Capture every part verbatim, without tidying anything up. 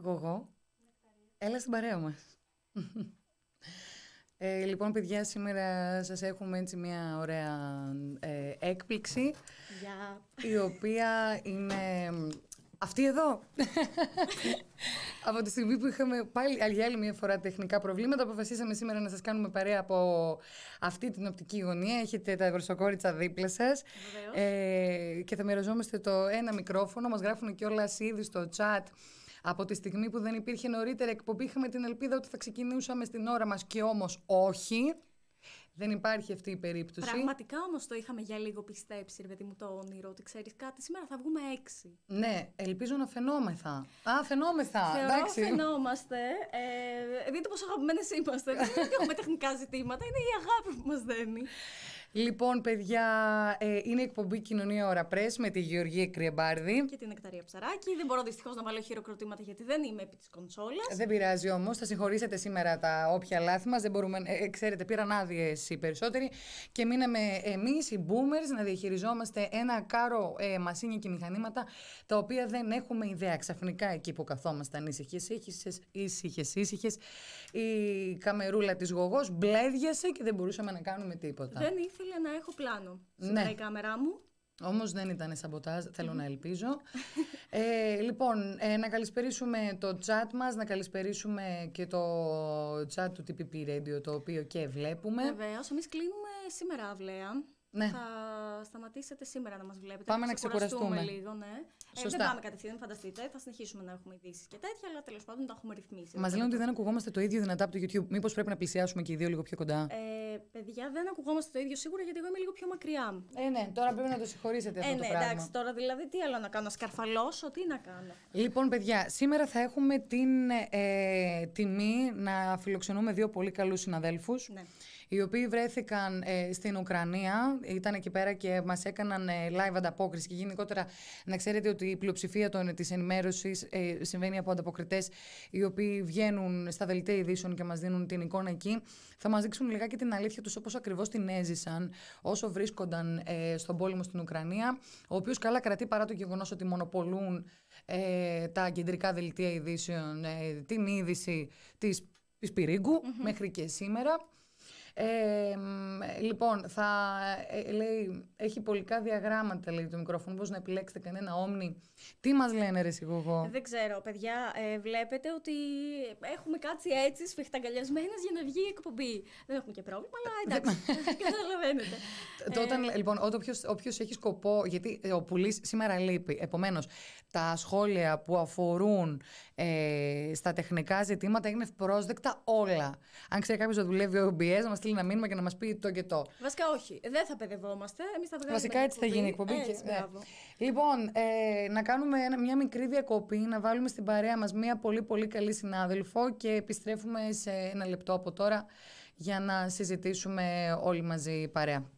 Γογό, έλα στην παρέα μας. Ε, λοιπόν, παιδιά, σήμερα σας έχουμε έτσι μια ωραία ε, έκπληξη, yeah. η οποία είναι αυτή εδώ. Από τη στιγμή που είχαμε πάλι άλλη, άλλη μια φορά τεχνικά προβλήματα, αποφασίσαμε σήμερα να σας κάνουμε παρέα από αυτή την οπτική γωνία. Έχετε τα ευρωσοκόριτσα δίπλα σας ε, και θα μοιραζόμαστε το ένα μικρόφωνο. Μας γράφουν κιόλας ήδη στο chat. Από τη στιγμή που δεν υπήρχε νωρίτερα εκπομπή, είχαμε την ελπίδα ότι θα ξεκινούσαμε στην ώρα μας και όμως όχι. Δεν υπάρχει αυτή η περίπτωση. Πραγματικά όμως το είχαμε για λίγο πιστέψει, ρε παιδί μου, το όνειρο, ότι ξέρεις κάτι, σήμερα θα βγούμε έξι. Ναι, ελπίζω να φαινόμεθα. Α, φαινόμεθα. Θεωρώ εντάξει. φαινόμαστε. Ε, δείτε πόσο αγαπημένες είμαστε. Δεν είναι ότι έχουμε τεχνικά ζητήματα, είναι η αγάπη που μας δένει. Λοιπόν, παιδιά, ε, είναι εκπομπή Κοινωνία Ώρα Press με τη Γεωργία Κρυεμπάρδη. Και την Νεκταρία Ψαράκη. Δεν μπορώ δυστυχώς να βάλω χειροκροτήματα γιατί δεν είμαι επί της κονσόλας. Δεν πειράζει όμως, θα συγχωρήσετε σήμερα τα όποια λάθη μας. Δεν μπορούμε, ε, ξέρετε, πήραν άδειες οι περισσότεροι και μείναμε εμείς, οι boomers, να διαχειριζόμαστε ένα κάρο ε, μασίνια και μηχανήματα τα οποία δεν έχουμε ιδέα. Ξαφνικά εκεί που καθόμασταν ήσυχες, ήσυχες, ήσυχες, η καμερούλα της Γογός μπλέδιασε και δεν μπορούσαμε να κάνουμε τίποτα. Δεν ήθελα να έχω πλάνο. Σήμερα Ναι. η κάμερά μου. Όμως δεν ήταν σαμποτάζ, θέλω να ελπίζω. ε, λοιπόν, ε, να καλησπερίσουμε το chat μας, να καλησπερίσουμε και το chat του τι πι πι Radio, το οποίο και βλέπουμε. Βεβαίως, εμείς κλείνουμε σήμερα αυλαία. Ναι. Θα σταματήσετε σήμερα να μας βλέπετε. Πάμε θα να ξεκουραστούμε λίγο, ναι. Ε, δεν πάμε κατευθείαν, φανταστείτε. Θα συνεχίσουμε να έχουμε ειδήσεις και τέτοια, αλλά τέλος πάντων τα έχουμε ρυθμίσει. Μας λένε ότι δεν ακουγόμαστε το ίδιο δυνατά από το YouTube. Μήπως πρέπει να πλησιάσουμε και οι δύο λίγο πιο κοντά. Ε, παιδιά, δεν ακουγόμαστε το ίδιο σίγουρα γιατί εγώ είμαι λίγο πιο μακριά. Ε, ναι, τώρα πρέπει να το συγχωρήσετε αυτό ε, ναι, το πράγμα. Εντάξει, τώρα δηλαδή τι άλλο να κάνω, να σκαρφαλώσω, τι να κάνω. Λοιπόν, παιδιά, σήμερα θα έχουμε την ε, τιμή να φιλοξενούμε δύο πολύ καλούς συναδέλφους. Ναι. Οι οποίοι βρέθηκαν ε, στην Ουκρανία, ήταν εκεί πέρα και μας έκαναν ε, live ανταπόκριση. Και γενικότερα να ξέρετε ότι η πλειοψηφία των, της ενημέρωσης ε, συμβαίνει από ανταποκριτές οι οποίοι βγαίνουν στα δελτία ειδήσεων και μας δίνουν την εικόνα εκεί. Θα μας δείξουν λιγάκι την αλήθεια τους, όπως ακριβώς την έζησαν όσο βρίσκονταν ε, στον πόλεμο στην Ουκρανία, ο οποίος καλά κρατεί παρά το γεγονός ότι μονοπολούν ε, τα κεντρικά δελτία ειδήσεων ε, την είδηση της, της πυρίγκου mm-hmm. μέχρι και σήμερα. Ε, λοιπόν, θα ε, λέει, έχει πολικά διαγράμματα, λέει το μικρόφωνο. Πώς να επιλέξετε κανένα όμνη. Τι μας λένε, ρε Σιγογό? Δεν ξέρω, παιδιά. Ε, βλέπετε ότι έχουμε κάτσει έτσι σφιχταγκαλιασμένες για να βγει η εκπομπή. Δεν έχουμε και πρόβλημα, αλλά εντάξει. Καταλαβαίνετε. ε, Όταν, λοιπόν, όποιος, όποιος έχει σκοπό. Γιατί ο Πουλής σήμερα λείπει. Επομένως, τα σχόλια που αφορούν ε, στα τεχνικά ζητήματα είναι ευπρόσδεκτα όλα. Αν ξέρει κάποιος ότι δουλεύει ο ο μπι ες, να μας στείλει ένα μήνυμα και να μας πει το και το. Βασικά, όχι. Δεν θα παιδευόμαστε. Εμείς θα βγάλουμε. Βασικά έτσι θα γίνει η εκπομπή. Έτσι, και, ναι. Λοιπόν, ε, να κάνουμε ένα, μια μικρή διακοπή, να βάλουμε στην παρέα μας μια πολύ πολύ καλή συνάδελφο και επιστρέφουμε σε ένα λεπτό από τώρα για να συζητήσουμε όλοι μαζί παρέα.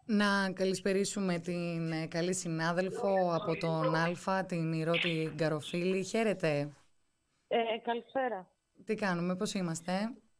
Να καλησπερίσουμε την ε, καλή συνάδελφο από τον Α, την Ηρώτη Γκαροφίλη. Χαίρετε. Ε, καλησπέρα. Τι κάνουμε, πώς είμαστε?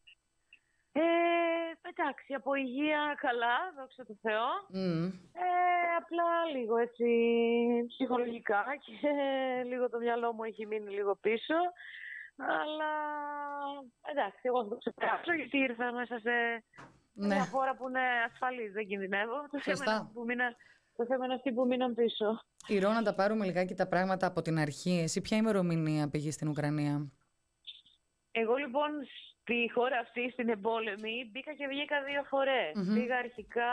Ε, εντάξει, από υγεία καλά, δόξα τω Θεώ. Mm. Ε, απλά λίγο έτσι ψυχολογικά και λίγο το μυαλό μου έχει μείνει λίγο πίσω. Αλλά εντάξει, εγώ θα το ξεπεράσω γιατί ήρθα μέσα σε Ναι. μια χώρα που είναι ασφαλής, δεν κινδυνεύω. Το θέμα είναι Σωστά. αυτοί που μείναν- το θέμα είναι αυτοί που μείναν πίσω. Ηρώ, να τα πάρουμε λιγάκι τα πράγματα από την αρχή. Εσύ ποια ημερομηνία πήγες στην Ουκρανία? Εγώ λοιπόν στη χώρα αυτή, στην εμπόλεμη, μπήκα και βγήκα δύο φορές. Μμμ. Πήγα αρχικά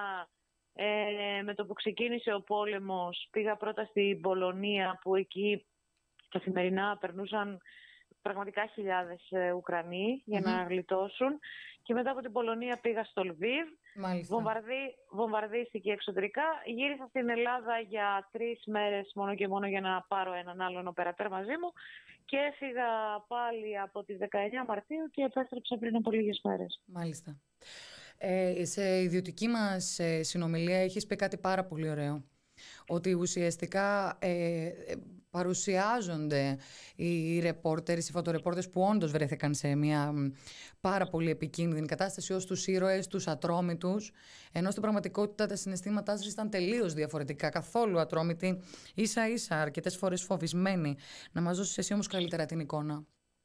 ε, με το που ξεκίνησε ο πόλεμος, πήγα πρώτα στην Πολωνία που εκεί καθημερινά περνούσαν πραγματικά χιλιάδες ε, Ουκρανοί για Μμμ. να γλιτώσουν. Και μετά από την Πολωνία πήγα στο Λβίβ, Μάλιστα. βομβαρδί, βομβαρδίστηκε εξωτερικά. Γύρισα στην Ελλάδα για τρεις μέρες μόνο και μόνο για να πάρω έναν άλλον οπερατέρ μαζί μου και έφυγα πάλι από τις δεκαεννιά Μαρτίου και επέστρεψα πριν από λίγες μέρες. Μάλιστα. Ε, σε ιδιωτική μας ε, συνομιλία έχεις πει κάτι πάρα πολύ ωραίο. Ότι ουσιαστικά ε, ε, παρουσιάζονται οι ρεπόρτερες, οι φωτορεπόρτερες που όντως βρέθηκαν σε μια μ, πάρα πολύ επικίνδυνη κατάσταση ως τους ήρωες, τους ατρόμητους, ενώ στην πραγματικότητα τα συναισθήματά σας ήταν τελείως διαφορετικά, καθόλου ατρόμητοι, ίσα ίσα αρκετές φορές φοβισμένοι. Να μας δώσεις εσύ όμως καλύτερα την εικόνα.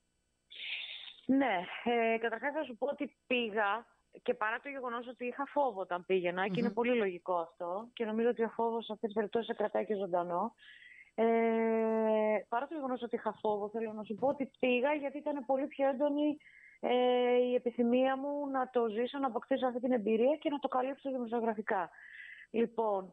Ναι, ε, καταρχάς θα σου πω ότι πήγα και παρά το γεγονός ότι είχα φόβο όταν πήγαινα, και είναι Μμμ. πολύ λογικό αυτό και νομίζω ότι ο φόβος σε αυτές τις περιπτώσεις σε κρατάει και ζωντανό. Ε, παρά το γεγονός ότι είχα φόβο, θέλω να σου πω ότι πήγα γιατί ήταν πολύ πιο έντονη ε, η επιθυμία μου να το ζήσω, να αποκτήσω αυτή την εμπειρία και να το καλύψω δημοσιογραφικά. Λοιπόν,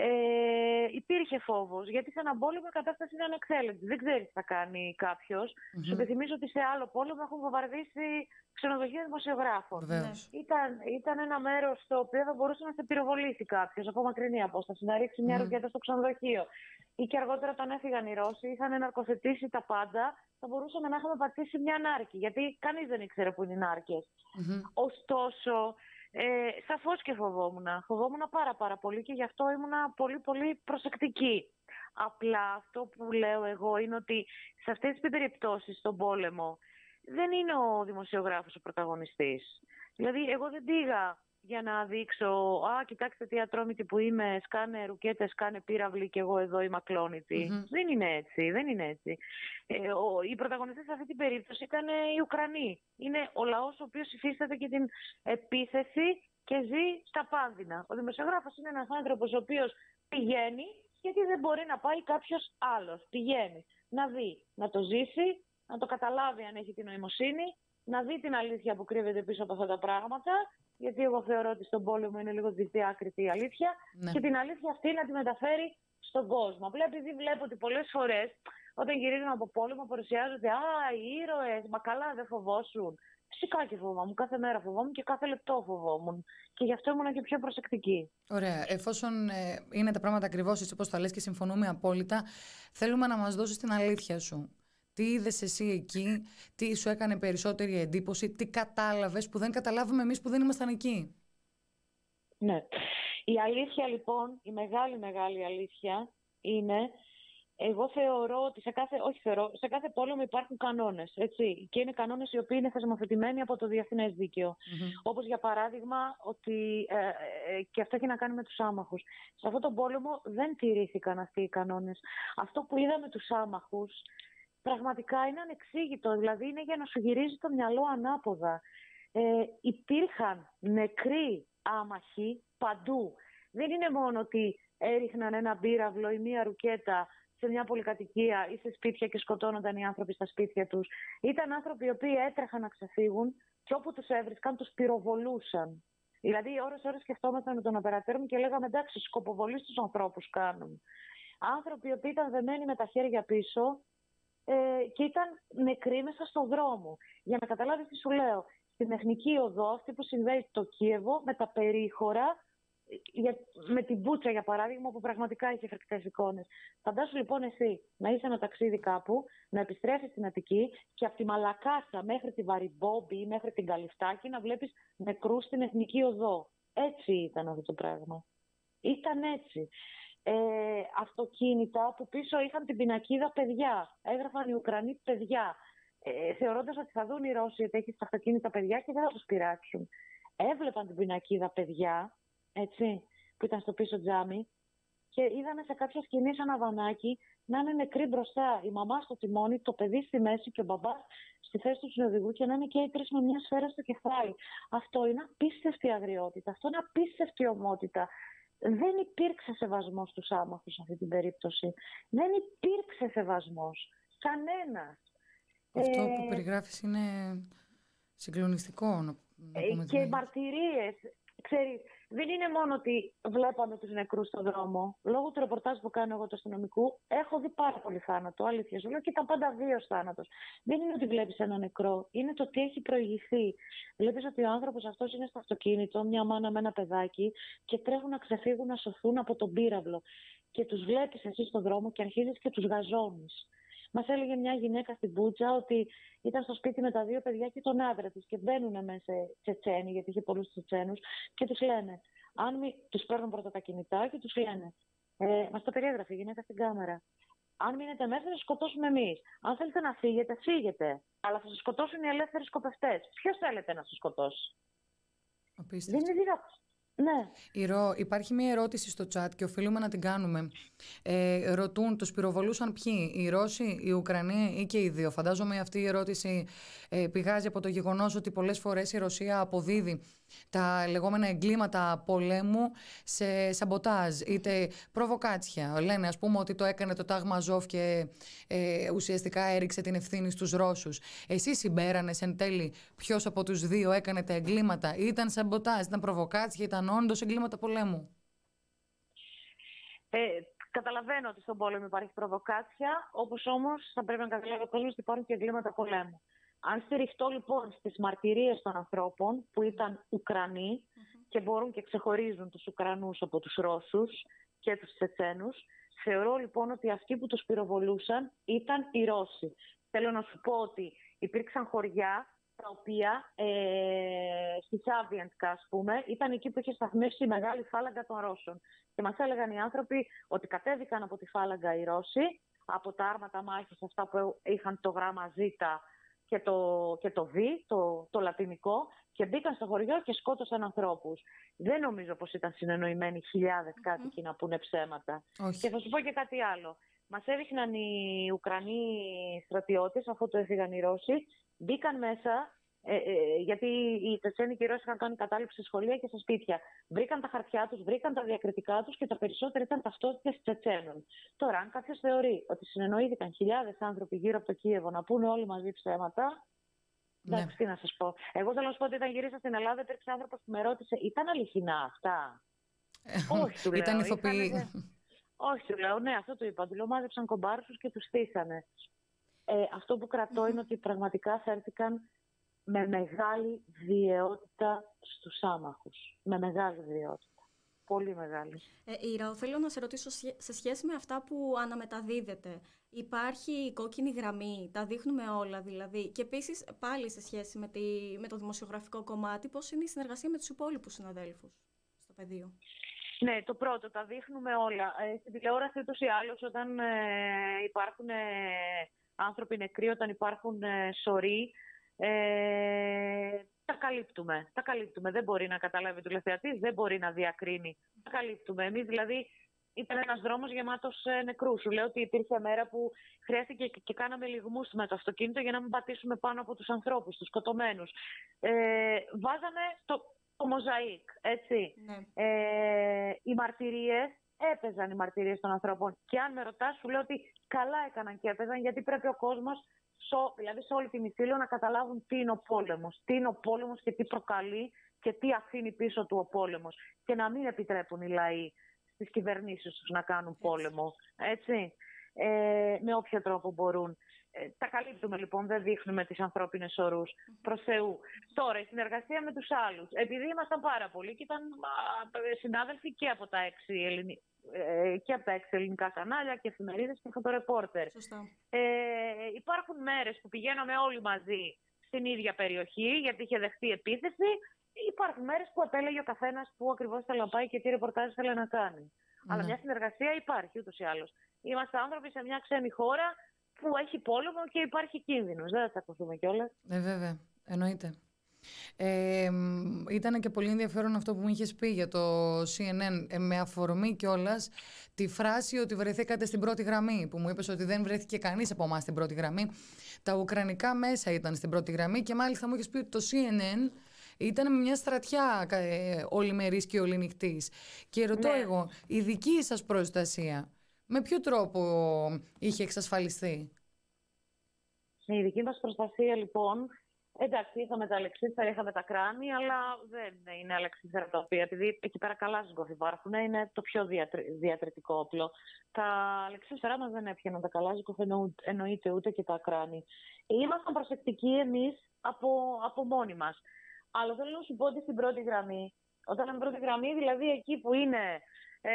ε, υπήρχε φόβος, γιατί σε έναν πόλεμο η κατάσταση είναι ανεξέλεγκτη. Δεν ξέρεις τι θα κάνει κάποιος. Μμμ. Σου υπενθυμίζω ότι σε άλλο πόλεμο έχουν βομβαρδίσει ξενοδοχεία δημοσιογράφων. Βεβαίως. Ήταν, ήταν ένα μέρος στο οποίο θα μπορούσε να σε πυροβολήσει κάποιος από μακρινή απόσταση, να ρίξει μια Μμμ. ρουκέτα στο ξενοδοχείο. Ή και αργότερα, όταν έφυγαν οι Ρώσοι, είχαν ναρκοθετήσει τα πάντα, θα μπορούσαμε να είχαμε πατήσει μια νάρκη. Γιατί κανείς δεν ήξερε που είναι οι νάρκες. Μμμ. Ωστόσο, ε, σαφώς και φοβόμουν. Φοβόμουν πάρα πάρα πολύ και γι' αυτό ήμουν πολύ πολύ προσεκτική. Απλά αυτό που λέω εγώ είναι ότι σε αυτές τις περιπτώσεις στον πόλεμο δεν είναι ο δημοσιογράφος ο πρωταγωνιστής. Δηλαδή, εγώ δεν πήγα για να δείξω «Α, κοιτάξτε τι ατρόμητη που είμαι, σκάνε ρουκέτες, σκάνε πύραυλοι και εγώ εδώ είμαι ακλόνητη». Μμμ. Δεν είναι έτσι, δεν είναι έτσι. Ε, ο, οι πρωταγωνιστές σε αυτή την περίπτωση ήταν ε, οι Ουκρανοί. Είναι ο λαός ο οποίος υφίσταται και την επίθεση και ζει στα πάνδυνα. Ο δημοσιογράφος είναι ένας άνθρωπος ο οποίος πηγαίνει γιατί δεν μπορεί να πάει κάποιος άλλος. Πηγαίνει να δει, να το ζήσει, να το καταλάβει αν έχει την νοημοσύνη, να δει την αλήθεια που κρύβεται πίσω από αυτά τα πράγματα, γιατί εγώ θεωρώ ότι στον πόλεμο είναι λίγο δυσδιάκριτη η αλήθεια, Ναι. και την αλήθεια αυτή να τη μεταφέρει στον κόσμο. Απλά επειδή βλέπω ότι πολλές φορές όταν γυρίζουν από πόλεμο παρουσιάζονται «Α, οι ήρωες, μα καλά δεν φοβόσουν». Φυσικά και φοβόμουν. Κάθε μέρα φοβόμουν και κάθε λεπτό φοβόμουν. Και γι' αυτό ήμουν και πιο προσεκτική. Ωραία. Εφόσον ε, είναι τα πράγματα ακριβώς έτσι όπως τα λες και συμφωνούμε απόλυτα, θέλουμε να μας δώσεις την αλήθεια σου. Τι είδες εσύ εκεί, τι σου έκανε περισσότερη εντύπωση, τι κατάλαβες που δεν καταλάβουμε εμείς που δεν ήμασταν εκεί. Ναι. Η αλήθεια λοιπόν, η μεγάλη μεγάλη αλήθεια είναι, εγώ θεωρώ ότι σε κάθε, όχι θεωρώ, σε κάθε πόλεμο υπάρχουν κανόνες, έτσι. Και είναι κανόνες οι οποίοι είναι θεσμοθετημένοι από το διεθνές δίκαιο. Mm-hmm. Όπως για παράδειγμα, ότι, ε, ε, και αυτό έχει να κάνει με τους άμαχους. Σε αυτόν τον πόλεμο δεν τηρήθηκαν αυτοί οι κανόνες. Αυτό που είδαμε τους άμαχους πραγματικά είναι ανεξήγητο. Δηλαδή είναι για να σου γυρίζει το μυαλό ανάποδα. Ε, υπήρχαν νεκροί άμαχοι παντού. Δεν είναι μόνο ότι έριχναν ένα πύραυλο ή μία ρουκέτα σε μια πολυκατοικία ή σε σπίτια και σκοτώνονταν οι άνθρωποι στα σπίτια τους. Ήταν άνθρωποι οι οποίοι έτρεχαν να ξεφύγουν και όπου τους έβρισκαν τους πυροβολούσαν. Δηλαδή, ώρες-ώρες σκεφτόμασταν με τον οπερατέρ μου και λέγαμε εντάξει, σκοποβολή στους ανθρώπους κάνουν. Άνθρωποι οι οποίοι ήταν δεμένοι με τα χέρια πίσω ε, και ήταν νεκροί μέσα στον δρόμο. Για να καταλάβεις τι σου λέω, στην Εθνική Οδό, αυτή που συνδέει το Κίεβο με τα περίχωρα, για, με την Μπούτσα για παράδειγμα, που πραγματικά έχει φρικτές εικόνες. Φαντάσου λοιπόν εσύ να είσαι ένα ταξίδι κάπου, να επιστρέφεις στην Αττική και από τη Μαλακάσα μέχρι τη Βαριμπόμπη ή μέχρι την Καλυφτάκη να βλέπεις νεκρούς στην Εθνική Οδό. Έτσι ήταν αυτό το πράγμα. Ήταν έτσι. Ε, αυτοκίνητα που πίσω είχαν την πινακίδα παιδιά. Έγραφαν οι Ουκρανοί παιδιά. Ε, θεωρώντας ότι θα δουν οι Ρώσοι ότι έχει στα αυτοκίνητα παιδιά και δεν θα τους πειράξουν. Έβλεπαν την πινακίδα παιδιά, έτσι, που ήταν στο πίσω τζάμι, και είδανε σε κάποια σκηνή σαν αβανάκι να είναι νεκροί μπροστά. Η μαμά στο τιμόνι, το παιδί στη μέση και ο μπαμπάς στη θέση του συνοδηγού και να είναι και οι τρεις με μια σφαίρα στο κεφάλι. Αυτό είναι απίστευτη αγριότητα. Αυτό είναι απίστευτη ομότητα. Δεν υπήρξε σεβασμός στους άμαχους σε αυτή την περίπτωση. Δεν υπήρξε σεβασμός. Κανένας. Αυτό ε... που περιγράφεις είναι συγκλονιστικό. Να πούμε και οι μαρτυρίες, ξέρεις, δεν είναι μόνο ότι βλέπαμε τους νεκρούς στον δρόμο. Λόγω του ρεπορτάζ που κάνω εγώ του αστυνομικού, έχω δει πάρα πολύ θάνατο. Αλήθεια σου λέω, και ήταν πάντα βίαιος θάνατος. Δεν είναι ότι βλέπεις ένα νεκρό, είναι το τι έχει προηγηθεί. Βλέπεις ότι ο άνθρωπος αυτός είναι στο αυτοκίνητο, μια μάνα με ένα παιδάκι, και τρέχουν να ξεφύγουν, να σωθούν από τον πύραυλο. Και τους βλέπεις εσύ στον δρόμο και αρχίζεις και τους γαζώνεις. Μας έλεγε μια γυναίκα στην Μπούτσα ότι ήταν στο σπίτι με τα δύο παιδιά και τον άντρα της και μπαίνουν μέσα Τσετσένοι, γιατί είχε πολλούς Τσετσένους, και τους λένε, αν μη, τους παίρνουν πρώτα τα κινητά και τους λένε, ε, μας το περιέγραφε η γυναίκα στην κάμερα, αν μείνετε μέσα θα σας σκοτώσουμε εμείς. Αν θέλετε να φύγετε, φύγετε. Αλλά θα σας σκοτώσουν οι ελεύθεροι σκοπευτές. Ποιος θέλετε να σας σκοτώσει? Απίστευτο. Δεν είναι δυνατό. Ναι. Ηρώ, υπάρχει μια ερώτηση στο chat και οφείλουμε να την κάνουμε. Ε, ρωτούν, τους πυροβολούσαν ποιοι, οι Ρώσοι, οι Ουκρανοί ή και οι δύο? Φαντάζομαι αυτή η ερώτηση ε, πηγάζει από το γεγονός ότι πολλές φορές η Ρωσία αποδίδει τα λεγόμενα εγκλήματα πολέμου σε σαμποτάζ, είτε προβοκάτσια. Λένε, ας πούμε, ότι το έκανε το Τάγμα Αζόφ και ε, ουσιαστικά έριξε την ευθύνη στους Ρώσους. Εσείς συμπέρανες εν τέλει ποιος από τους δύο έκανε τα εγκλήματα? Ήταν σαμποτάζ, ήταν προβοκάτσια, ήταν όντως εγκλήματα πολέμου? Ε, καταλαβαίνω ότι στον πόλεμο υπάρχει προβοκάτσια, όπως όμως θα πρέπει να καταλάβει ο κόσμος ότι υπάρχουν και εγκλήματα πολέμου. Αν στηριχτώ λοιπόν στις μαρτυρίες των ανθρώπων που ήταν Ουκρανοί mm-hmm. και μπορούν και ξεχωρίζουν τους Ουκρανούς από τους Ρώσους και τους Τσετσένους, θεωρώ λοιπόν ότι αυτοί που τους πυροβολούσαν ήταν οι Ρώσοι. Θέλω να σου πω ότι υπήρξαν χωριά τα οποία ε, στη Σάβιεντκα, ας πούμε, ήταν εκεί που είχε σταθμεύσει η μεγάλη φάλαγγα των Ρώσων. Και μας έλεγαν οι άνθρωποι ότι κατέβηκαν από τη φάλαγγα οι Ρώσοι, από τα άρματα μάχης αυτά που είχαν το γράμμα Ζ και το, και το Β, το, το λατινικό, και μπήκαν στο χωριό και σκότωσαν ανθρώπους. Δεν νομίζω πως ήταν συνεννοημένοι χιλιάδες mm-hmm. κάτοικοι να πούνε ψέματα. Όχι. Και θα σου πω και κάτι άλλο. Μας έδειχναν οι Ουκρανοί στρατιώτες, αφού το έφυγαν οι Ρώσοι, μπήκαν μέσα, ε, ε, γιατί οι Τσετσένοι και οι Ρώσοι είχαν κάνει κατάληψη σε σχολεία και στα σπίτια. Βρήκαν τα χαρτιά τους, βρήκαν τα διακριτικά τους και τα περισσότερα ήταν ταυτότητες Τσετσένων. Τώρα, αν κάποιος θεωρεί ότι συνεννοήθηκαν χιλιάδες άνθρωποι γύρω από το Κίεβο να πούνε όλοι μαζί ψέματα, ναι. εντάξει, τι να σας πω. Εγώ θέλω να σου πω ότι όταν γύρισα στην Ελλάδα, υπήρξε άνθρωπος που με ρώτησε, ήταν αληθινά αυτά? Όχι, του λέω. Ήταν ηθοποιοί. Όχι, του λέω, ναι, αυτό το είπα. Του λέω, μάζεψαν κομπάρσους και τους στήσανε. Ε, αυτό που κρατώ είναι ότι πραγματικά φέρθηκαν με μεγάλη βιαιότητα στους άμαχους. Με μεγάλη βιαιότητα. Πολύ μεγάλη. Ε, Ήρα, θέλω να σε ρωτήσω σε σχέση με αυτά που αναμεταδίδεται. Υπάρχει η κόκκινη γραμμή, τα δείχνουμε όλα δηλαδή. Και επίσης πάλι σε σχέση με, τη, με το δημοσιογραφικό κομμάτι, πώς είναι η συνεργασία με τους υπόλοιπους συναδέλφους στο πεδίο? Ναι, το πρώτο, τα δείχνουμε όλα. Ε, στην τηλεόραση ούτως ή άλλως, όταν ε, υπάρχουν ε, άνθρωποι νεκροί, όταν υπάρχουν ε, σωροί, ε, τα καλύπτουμε. Τα καλύπτουμε. Δεν μπορεί να καταλάβει ο τηλεθεατής, δεν μπορεί να διακρίνει. Τα καλύπτουμε. Εμείς δηλαδή ήταν ένας δρόμος γεμάτος ε, νεκρούς. Σου λέω ότι υπήρχε μέρα που χρειάστηκε και, και κάναμε λιγμούς με το αυτοκίνητο για να μην πατήσουμε πάνω από τους ανθρώπους, τους σκοτωμένους. Ε, βάζαμε το, το μοζαΐκ, έτσι. Ναι. Ε, οι μαρτυρίες, έπαιζαν οι μαρτυρίες των ανθρώπων. Και αν με ρωτάς, σου λέω ότι καλά έκαναν και έπαιζαν, γιατί πρέπει ο κόσμος, δηλαδή σε όλη την Ιφίλιο, να καταλάβουν τι είναι ο πόλεμος. Τι είναι ο πόλεμος και τι προκαλεί και τι αφήνει πίσω του ο πόλεμος. Και να μην επιτρέπουν οι λαοί στις κυβερνήσεις τους να κάνουν πόλεμο. Έτσι. Ε, με όποιο τρόπο μπορούν. Ε, τα καλύπτουμε λοιπόν, δεν δείχνουμε τις ανθρώπινες ορούς προς Θεού. Τώρα, η συνεργασία με τους άλλους. Επειδή ήμασταν πάρα πολλοί και ήταν α, συνάδελφοι και από τα έξι ελληνικά. Και από τα έξι ελληνικά κανάλια και εφημερίδες και φωτορεπόρτερ. Ε, υπάρχουν μέρες που πηγαίναμε όλοι μαζί στην ίδια περιοχή, γιατί είχε δεχτεί επίθεση. υπάρχουν μέρες που επέλεγε ο καθένας που ακριβώς θέλει να πάει και τι ρεπορτάζ θέλει να κάνει. Ναι. Αλλά μια συνεργασία υπάρχει ούτως ή άλλως. Είμαστε άνθρωποι σε μια ξένη χώρα που έχει πόλεμο και υπάρχει κίνδυνος. Δεν θα τσακωθούμε κιόλας. Ε, βέβαια. Εννοείται. Ε, ήταν και πολύ ενδιαφέρον αυτό που μου είχες πει για το σι εν εν, ε, με αφορμή κιόλας τη φράση ότι βρεθήκατε στην πρώτη γραμμή, που μου είπες ότι δεν βρέθηκε κανείς από εμάς στην πρώτη γραμμή. Τα ουκρανικά μέσα ήταν στην πρώτη γραμμή και μάλιστα μου είχες πει ότι το σι εν εν ήταν με μια στρατιά ε, ολημερής και οληνυχτής. Και ρωτώ ναι. εγώ, η δική σας προστασία με ποιο τρόπο είχε εξασφαλιστεί? Η δική μας προστασία λοιπόν, εντάξει, είχαμε τα αλεξίσφαιρα, είχαμε τα κράνη, αλλά δεν είναι αλεξίσφαιρα τα οποία, επειδή εκεί πέρα καλά σγκόφ υπάρχουν, είναι το πιο διατρετικό όπλο. Τα αλεξίσφαιρά μας δεν έπιαναν τα καλά σγκόφ, εννοείται ούτε και τα κράνη. Ήμασταν προσεκτικοί εμείς από, από μόνοι μας. Αλλά θέλω να σου πω ότι στην πρώτη γραμμή, όταν είναι πρώτη γραμμή, δηλαδή εκεί που είναι ε,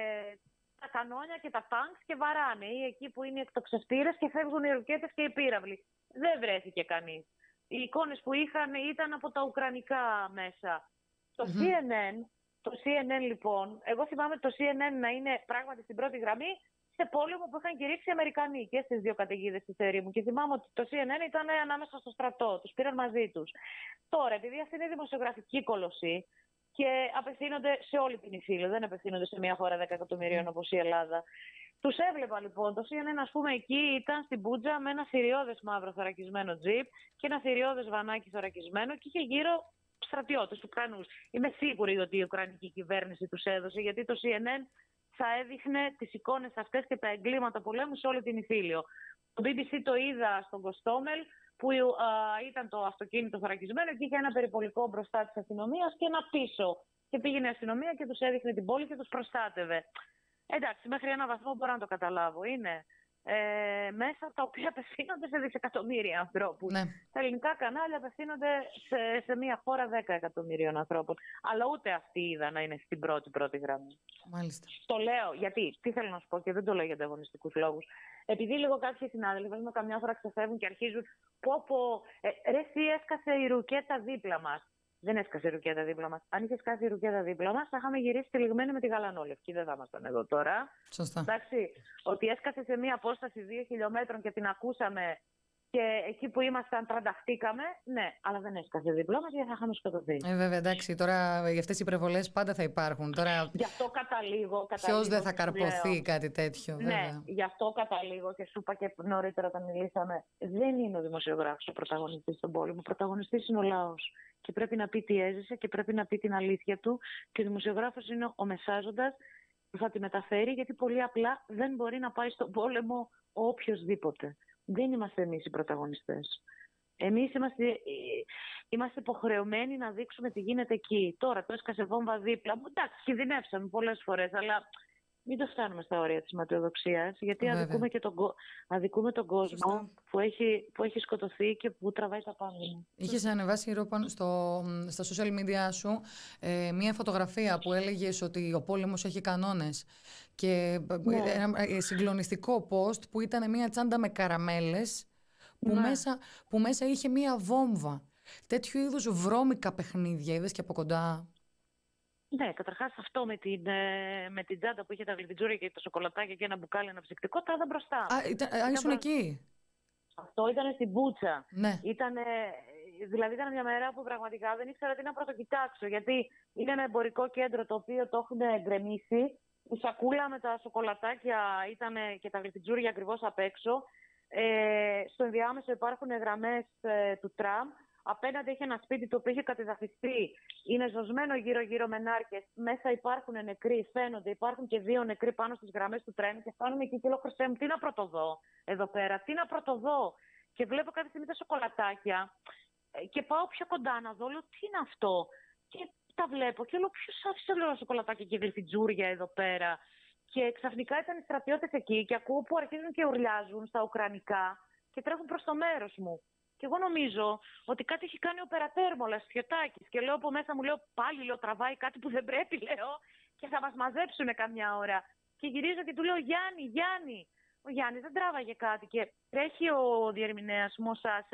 τα κανόνια και τα τάγκς και βαράνε, ή εκεί που είναι οι εκτοξευτήρες και φεύγουν οι ρουκέτες και οι πύραυλοι. Δεν βρέθηκε κανείς. Οι εικόνες που είχαν ήταν από τα ουκρανικά μέσα. Το mm-hmm. σι εν εν, το σι εν εν λοιπόν, εγώ θυμάμαι το σι εν εν να είναι πράγματι στην πρώτη γραμμή σε πόλεμο που είχαν κηρύξει οι Αμερικανοί και στις δύο καταιγίδες της ερήμου. Και θυμάμαι ότι το σι εν εν ήταν ανάμεσα στο στρατό, τους πήραν μαζί τους. Τώρα, επειδή αυτή είναι η δημοσιογραφική κολοσσή και απευθύνονται σε όλη την Ιφίλιο, δεν απευθύνονται σε μια χώρα δέκα εκατομμυρίων όπως η Ελλάδα. Τους έβλεπα λοιπόν, το σι εν εν ας πούμε εκεί ήταν στην Μπούτζα με ένα θηριώδες μαύρο θωρακισμένο τζιπ και ένα θηριώδες βανάκι θωρακισμένο και είχε γύρω στρατιώτες Ουκρανούς. Είμαι σίγουρη ότι η Ουκρανική κυβέρνηση τους έδωσε, γιατί το σι εν εν θα έδειχνε τις εικόνες αυτές και τα εγκλήματα πολέμου σε όλη την Ιφίλιο. Το μπι μπι σι το είδα στον Κοστόμελ που α, ήταν το αυτοκίνητο θωρακισμένο και είχε ένα περιπολικό μπροστά της αστυνομίας και ένα πίσω. Και πήγαινε η αστυνομία και τους έδειχνε την πόλη και τους προστάτευε. Εντάξει, μέχρι ένα βαθμό μπορώ να το καταλάβω. Είναι ε, μέσα τα οποία απευθύνονται σε δισεκατομμύρια ανθρώπους. Ναι. Τα ελληνικά κανάλια απευθύνονται σε, σε μια χώρα δέκα εκατομμυρίων ανθρώπων. Αλλά ούτε αυτοί είδα να είναι στην πρώτη πρώτη γραμμή. Μάλιστα. Το λέω γιατί, τι θέλω να σου πω και δεν το λέω για ανταγωνιστικούς λόγους. Επειδή λίγο κάποιοι συνάδελφοι με καμιά φορά ξεφεύγουν και αρχίζουν πω πω, ε, ρε εσύ έσκασε η ρουκέτα δίπλα μας. Δεν έσκασε η ρουκέτα δίπλα μας. Αν είχε σκάσει η ρουκέτα δίπλα μας, θα είχαμε γυρίσει τυλιγμένοι με τη γαλανόλευκη. Δεν θα ήμασταν εδώ τώρα. Σωστά. Εντάξει, ότι έσκασε σε μία απόσταση δύο χιλιόμετρων και την ακούσαμε και εκεί που ήμασταν τρανταχτήκαμε, ναι, αλλά δεν έσκασε δίπλα μας γιατί θα είχαμε σκοτωθεί. Ε, βέβαια, εντάξει, τώρα για αυτές οι υπερβολές πάντα θα υπάρχουν. Τώρα... Γι' αυτό καταλήγω. Ποιος δεν θα καρποθεί λέω. Κάτι τέτοιο, βέβαια. Ναι, γι' αυτό καταλήγω και σου είπα και νωρίτερα όταν μιλήσαμε. Δεν είναι ο δημοσιογράφος ο πρωταγωνιστής στον πόλεμο. Ο πρωταγωνιστής είναι ο λαός. Και πρέπει να πει τι έζησε και πρέπει να πει την αλήθεια του. Και ο δημοσιογράφος είναι ο μεσάζοντας που θα τη μεταφέρει, γιατί πολύ απλά δεν μπορεί να πάει στον πόλεμο οποιοσδήποτε. Δεν είμαστε εμείς οι πρωταγωνιστές. Εμείς είμαστε, είμαστε υποχρεωμένοι να δείξουμε τι γίνεται εκεί. Τώρα το έσκασε βόμβα δίπλα μου. Εντάξει, κινδυνεύσαμε πολλές φορές, αλλά μην το φτάνουμε στα όρια της ματαιοδοξίας, γιατί αδικούμε, και τον, αδικούμε τον κόσμο που έχει, που έχει σκοτωθεί και που τραβάει τα πάντα. Είχες ανεβάσει στο, στα social media σου ε, μια φωτογραφία που έλεγες ότι ο πόλεμος έχει κανόνες. Και ναι. ένα συγκλονιστικό post που ήταν μια τσάντα με καραμέλες που, ναι. μέσα, που μέσα είχε μια βόμβα. Τέτοιου είδους βρώμικα παιχνίδια είδες και από κοντά? Ναι, καταρχάς αυτό με την, με την τσάντα που είχε τα γλυφιτζούρια και τα σοκολατάκια και ένα μπουκάλι αναψυκτικό, τα είδα μπροστά. Α, ήταν, ήταν ήσουν μπρο... εκεί. Αυτό ήταν στην Μπούτσα. Ναι. Ήτανε, δηλαδή ήταν μια μέρα που πραγματικά δεν ήξερα τι να πρωτοκοιτάξω, γιατί είναι ένα εμπορικό κέντρο το οποίο το έχουν γκρεμίσει. Η σακούλα με τα σοκολατάκια ήταν και τα γλυφιτζούρια ακριβώς απ' έξω. Ε, στο ενδιάμεσο υπάρχουν γραμμές ε, του τραμ. Απέναντι έχει ένα σπίτι το οποίο είχε κατεδαφιστεί. Είναι ζωσμένο γύρω-γύρω με νάρκες. Μέσα υπάρχουν νεκροί, φαίνονται. Υπάρχουν και δύο νεκροί πάνω στις γραμμές του τρένου. Και φτάνουν εκεί και λέω: Χριστέ μου, τι να πρωτοδώ εδώ πέρα, τι να πρωτοδώ. Και βλέπω κάποια στιγμή τα σοκολατάκια. Και πάω πιο κοντά να δω, λέω: τι είναι αυτό. Και τα βλέπω και λέω: ποιος άφησε λέω σοκολατάκια και γλυφιτζούρια εδώ πέρα. Και ξαφνικά ήταν οι στρατιώτες εκεί και ακούω που αρχίζουν και ουρλιάζουν στα ουκρανικά και τρέχουν προς το μέρος μου. Και εγώ νομίζω ότι κάτι έχει κάνει ο Περατέρμολας, Φιωτάκης. Και λέω από μέσα μου, λέω πάλι λέω, τραβάει κάτι που δεν πρέπει, λέω, και θα μας μαζέψουνε καμιά ώρα. Και γυρίζω και του λέω: Γιάννη, Γιάννη. Ο Γιάννης δεν τράβαγε κάτι. Και τρέχει ο διερμηνέας μου, ο Σάσα,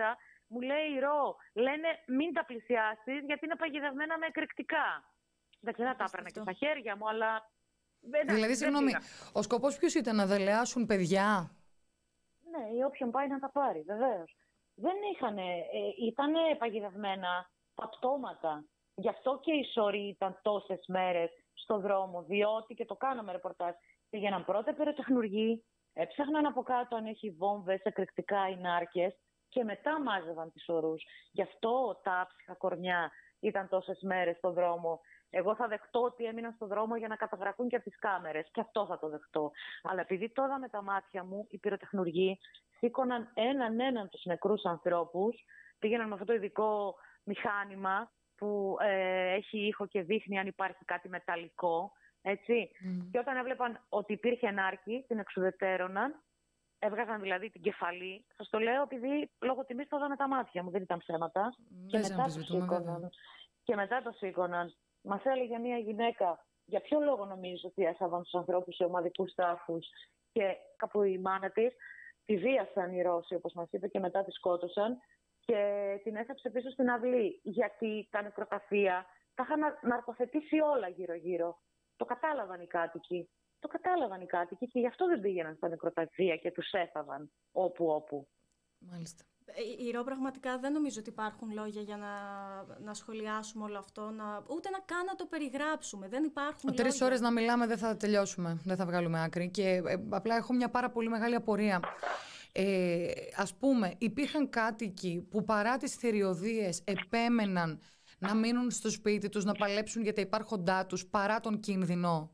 μου λέει η Ρο, λένε μην τα πλησιάσεις γιατί είναι παγιδευμένα με εκρηκτικά. Εντάξει, δεν τα έπαιρνα και στα χέρια μου, αλλά... Δεν, δηλαδή, συγγνώμη, ο σκοπός ποιος ήταν, να δελεάσουν παιδιά? Ναι, ή όποιον πάει να τα πάρει, βεβαίως. Δεν είχαν, ε, ήταν παγιδευμένα τα πτώματα. Γι' αυτό και οι σωροί ήταν τόσες μέρες στο δρόμο, διότι και το κάναμε ρεπορτάζ. Πήγαιναν πρώτα πυροτεχνουργοί, έψαχναν από κάτω αν έχει βόμβες, εκρηκτικά ή νάρκες και μετά μάζευαν τις σωρούς. Γι' αυτό τα άψυχα κορμιά ήταν τόσες μέρες στο δρόμο. Εγώ θα δεχτώ ότι έμειναν στο δρόμο για να καταγραφούν και από τις κάμερες. Και αυτό θα το δεχτώ. Αλλά επειδή το είδα με τα μάτια μου, οι πυροτεχνουργοί σήκωναν έναν έναν τους νεκρούς ανθρώπους, πήγαιναν με αυτό το ειδικό μηχάνημα που ε, έχει ήχο και δείχνει αν υπάρχει κάτι μεταλλικό. Έτσι. Mm. Και όταν έβλεπαν ότι υπήρχε νάρκη, την εξουδετέρωναν, έβγαζαν δηλαδή την κεφαλή. Σας το λέω επειδή λόγω τιμής το είδα με τα μάτια μου, δεν ήταν ψέματα. Mm. Και, μετά το σήκωναν, και μετά το σήκωναν. Μας έλεγε μια γυναίκα, για ποιο λόγο νομίζεις ότι έσαβαν τους ανθρώπους σε ομαδικούς τάφους, και κάπου η μάνα της τη βίασαν οι Ρώσοι, όπως μας είπε, και μετά τη σκότωσαν και την έθαψε πίσω στην αυλή. Γιατί τα νεκροταφεία τα είχαν ναρκοθετήσει όλα γύρω-γύρω. Το κατάλαβαν οι κάτοικοι. Το κατάλαβαν οι κάτοικοι και γι' αυτό δεν πήγαιναν στα νεκροταφεία και τους έθαβαν όπου-όπου. Μάλιστα. Η Ρο, πραγματικά δεν νομίζω ότι υπάρχουν λόγια για να, να σχολιάσουμε όλο αυτό, να, ούτε να καν να το περιγράψουμε. Δεν υπάρχουν λόγια. Τρεις ώρες να μιλάμε δεν θα τελειώσουμε, δεν θα βγάλουμε άκρη. Και ε, απλά έχω μια πάρα πολύ μεγάλη απορία. Ε, ας πούμε, υπήρχαν κάτοικοι που παρά τις θηριωδίες επέμεναν να μείνουν στο σπίτι τους, να παλέψουν για τα υπάρχοντά τους παρά τον κίνδυνο.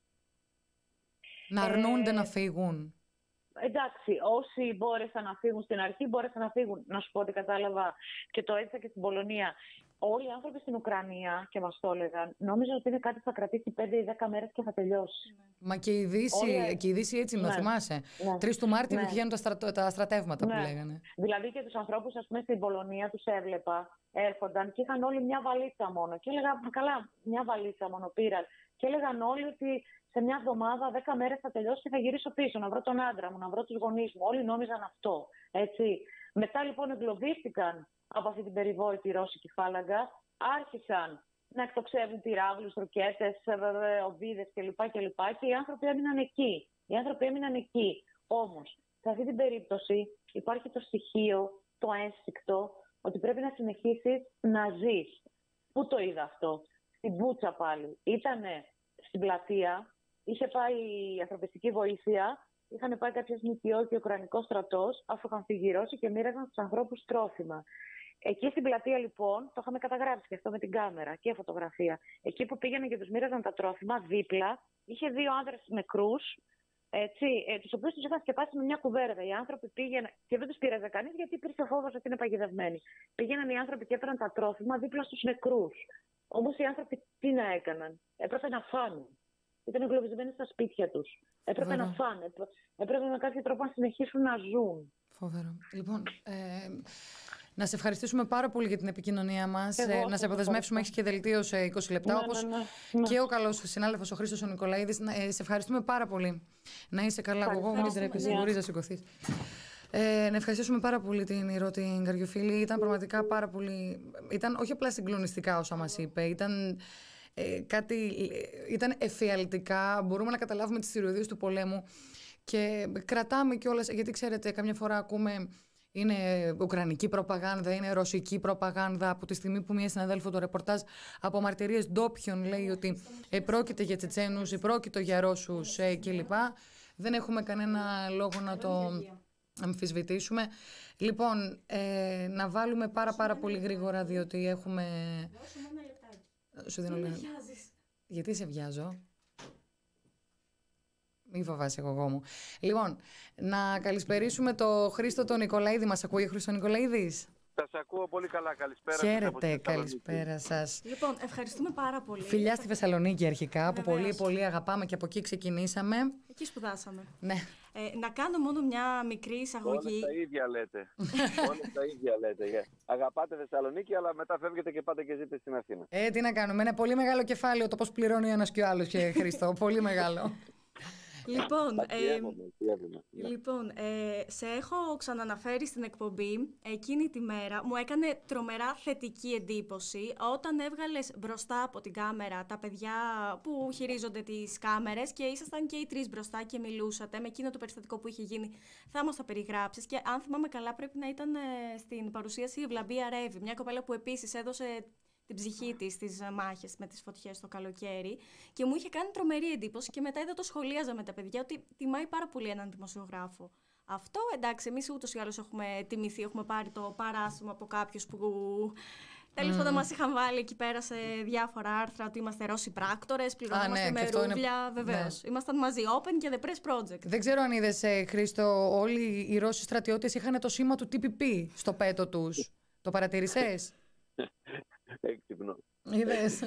Να αρνούνται ε... να φύγουν. Εντάξει, όσοι μπόρεσαν να φύγουν στην αρχή, μπόρεσαν να φύγουν. Να σου πω ότι κατάλαβα και το έζησα και στην Πολωνία. Όλοι οι άνθρωποι στην Ουκρανία, και μας το έλεγαν, νόμιζαν ότι είναι κάτι που θα κρατήσει πέντε ή δέκα μέρες και θα τελειώσει. Μα και η Δύση, Όλοι... και η Δύση έτσι είναι, ναι. θυμάσαι. Ναι. τρεις του Μάρτη ναι. βγαίνουν τα, στρα... τα στρατεύματα ναι. που λέγανε. Δηλαδή και τους ανθρώπους, ας πούμε, στην Πολωνία τους έβλεπα, έρχονταν και είχαν όλοι μια βαλίτσα μόνο. Και έλεγα, καλά, μια βαλίτσα μόνο πήραν. Και έλεγαν όλοι ότι σε μια εβδομάδα, δέκα μέρες θα τελειώσει και θα γυρίσω πίσω, να βρω τον άντρα μου, να βρω τους γονείς μου. Όλοι νόμιζαν αυτό. Έτσι. Μετά λοιπόν εγκλωβίστηκαν από αυτή την περιβόητη ρώσικη φάλαγγα, άρχισαν να εκτοξεύουν πυράβλους, ρουκέτες, οβίδες κλπ. κλπ. Και οι άνθρωποι έμειναν εκεί. Οι άνθρωποι έμειναν εκεί. Όμως, σε αυτή την περίπτωση υπάρχει το στοιχείο, το ένστικτο, ότι πρέπει να συνεχίσεις να ζεις. Πού το είδα αυτό? Στην Μπούτσα πάλι. Ήτανε στην πλατεία, είχε πάει η ανθρωπιστική βοήθεια, είχαν πάει κάποιες ΜΚΟ και ο Ουκρανικός στρατός, αφού είχαν φύγει οι Ρώσοι και μοίραζαν στους ανθρώπους τρόφιμα. Εκεί στην πλατεία λοιπόν, το είχαμε καταγράψει και αυτό με την κάμερα και φωτογραφία. Εκεί που πήγαιναν και τους μοίραζαν τα τρόφιμα, δίπλα είχε δύο άνδρες νεκρούς, έτσι, ε, τους οποίους τους είχαν σκεπάσει με μια κουβέρτα. Οι άνθρωποι πήγαιναν και δεν τους πήραζε κανείς γιατί υπήρχε φόβος ότι είναι παγιδευμένοι. Πήγαιναν οι άνθρωποι και έπαιρναν τα τρόφιμα δίπλα στους νεκρούς. Όμως οι άνθρωποι τι να έκαναν? Έπρεπε να φάνουν. Ήταν εγκλωβισμένοι στα σπίτια τους. Έπρεπε Φοβερό. να φάνε. Έπρεπε με κάποιο τρόπο να συνεχίσουν να ζουν. Φοβερό. Λοιπόν, ε, να σε ευχαριστήσουμε πάρα πολύ για την επικοινωνία μας. Ε, να σε αποδεσμεύσουμε. Έχεις και δελτίο σε είκοσι λεπτά. Ναι, όπως ναι, ναι, ναι. και ο καλός συνάδελφος ο Χρήστος ο Νικολαίδης. Ε, σε ευχαριστούμε πάρα πολύ. Να είσαι καλά. Εγώ μην τρέπεσαι. Μπορείς να σηκωθείς. Ε, να ευχαριστήσουμε πάρα πολύ την Ρο την Καριοφίλη. Ήταν πραγματικά πάρα πολύ. Ήταν όχι απλά συγκλονιστικά όσα μας είπε. Ήταν. Ε, κάτι, ήταν εφιαλτικά, μπορούμε να καταλάβουμε τις θηριωδίες του πολέμου και κρατάμε κιόλας, γιατί ξέρετε καμιά φορά ακούμε είναι ουκρανική προπαγάνδα, είναι ρωσική προπαγάνδα, από τη στιγμή που μία συναδέλφο το ρεπορτάζ από μαρτυρίες ντόπιων λέει ότι ε, πρόκειται για Τσετσένους, ε, πρόκειται για Ρώσους ε, κλπ. Δεν έχουμε κανένα λόγο να το αμφισβητήσουμε. Λοιπόν, ε, να βάλουμε πάρα πάρα πολύ γρήγορα, διότι έχουμε... Σου δίνω λίγο. Γιατί σε βιάζω? Μη φοβάσαι εγώ μου. Λοιπόν, να καλησπερίσουμε το Χρήστο τον Νικολαίδη. Μας ακούει ο Χρήστο Νικολαίδης? Σας ακούω πολύ καλά. Καλησπέρα. Χαίρετε, καλησπέρα σας. Λοιπόν, ευχαριστούμε πάρα πολύ. Φιλιά στη Θεσσαλονίκη αρχικά, που πολύ πολύ αγαπάμε και από εκεί ξεκινήσαμε. Εκεί σπουδάσαμε. Ναι. Ε, να κάνω μόνο μια μικρή εισαγωγή. Όλα τα ίδια λέτε. Όλα τα ίδια λέτε. Αγαπάτε Θεσσαλονίκη, αλλά μετά φεύγετε και πάτε και ζείτε στην Αθήνα. Ε, τι να κάνουμε. Ένα πολύ μεγάλο κεφάλαιο το πώς πληρώνει ο ένας και ο άλλος, και Χρήστο. Πολύ μεγάλο. Λοιπόν, ε, Αστιεύομαι, ναι. λοιπόν ε, σε έχω ξαναναφέρει στην εκπομπή εκείνη τη μέρα. Μου έκανε τρομερά θετική εντύπωση όταν έβγαλες μπροστά από την κάμερα τα παιδιά που χειρίζονται τις κάμερες και ήσασταν και οι τρεις μπροστά και μιλούσατε με εκείνο το περιστατικό που είχε γίνει. Θα μας το περιγράψεις και αν θυμάμαι καλά πρέπει να ήταν ε, στην παρουσίαση η Ευλαμπία Ρεύη, μια κοπέλα που επίσης έδωσε την ψυχή της στις μάχες με τις φωτιές το καλοκαίρι και μου είχε κάνει τρομερή εντύπωση και μετά είδα το σχολίαζα με τα παιδιά ότι τιμάει πάρα πολύ έναν δημοσιογράφο. Αυτό εντάξει, εμείς ούτως ή άλλως έχουμε τιμηθεί, έχουμε πάρει το παράσημο από κάποιους που τέλος πάντων μας είχαν βάλει εκεί πέρα σε διάφορα άρθρα ότι είμαστε Ρώσοι πράκτορες, πληρωνόμαστε ναι, με ρούβλια, είναι... βεβαίως. Ναι. Ήμασταν μαζί Open και The Press Project. Δεν ξέρω αν είδες, ε, Χρήστο, όλοι οι Ρώσοι στρατιώτες είχαν το σήμα του τι πι πι στο πέτο τους. Το παρατήρησες? Έξυπνο. Είδες.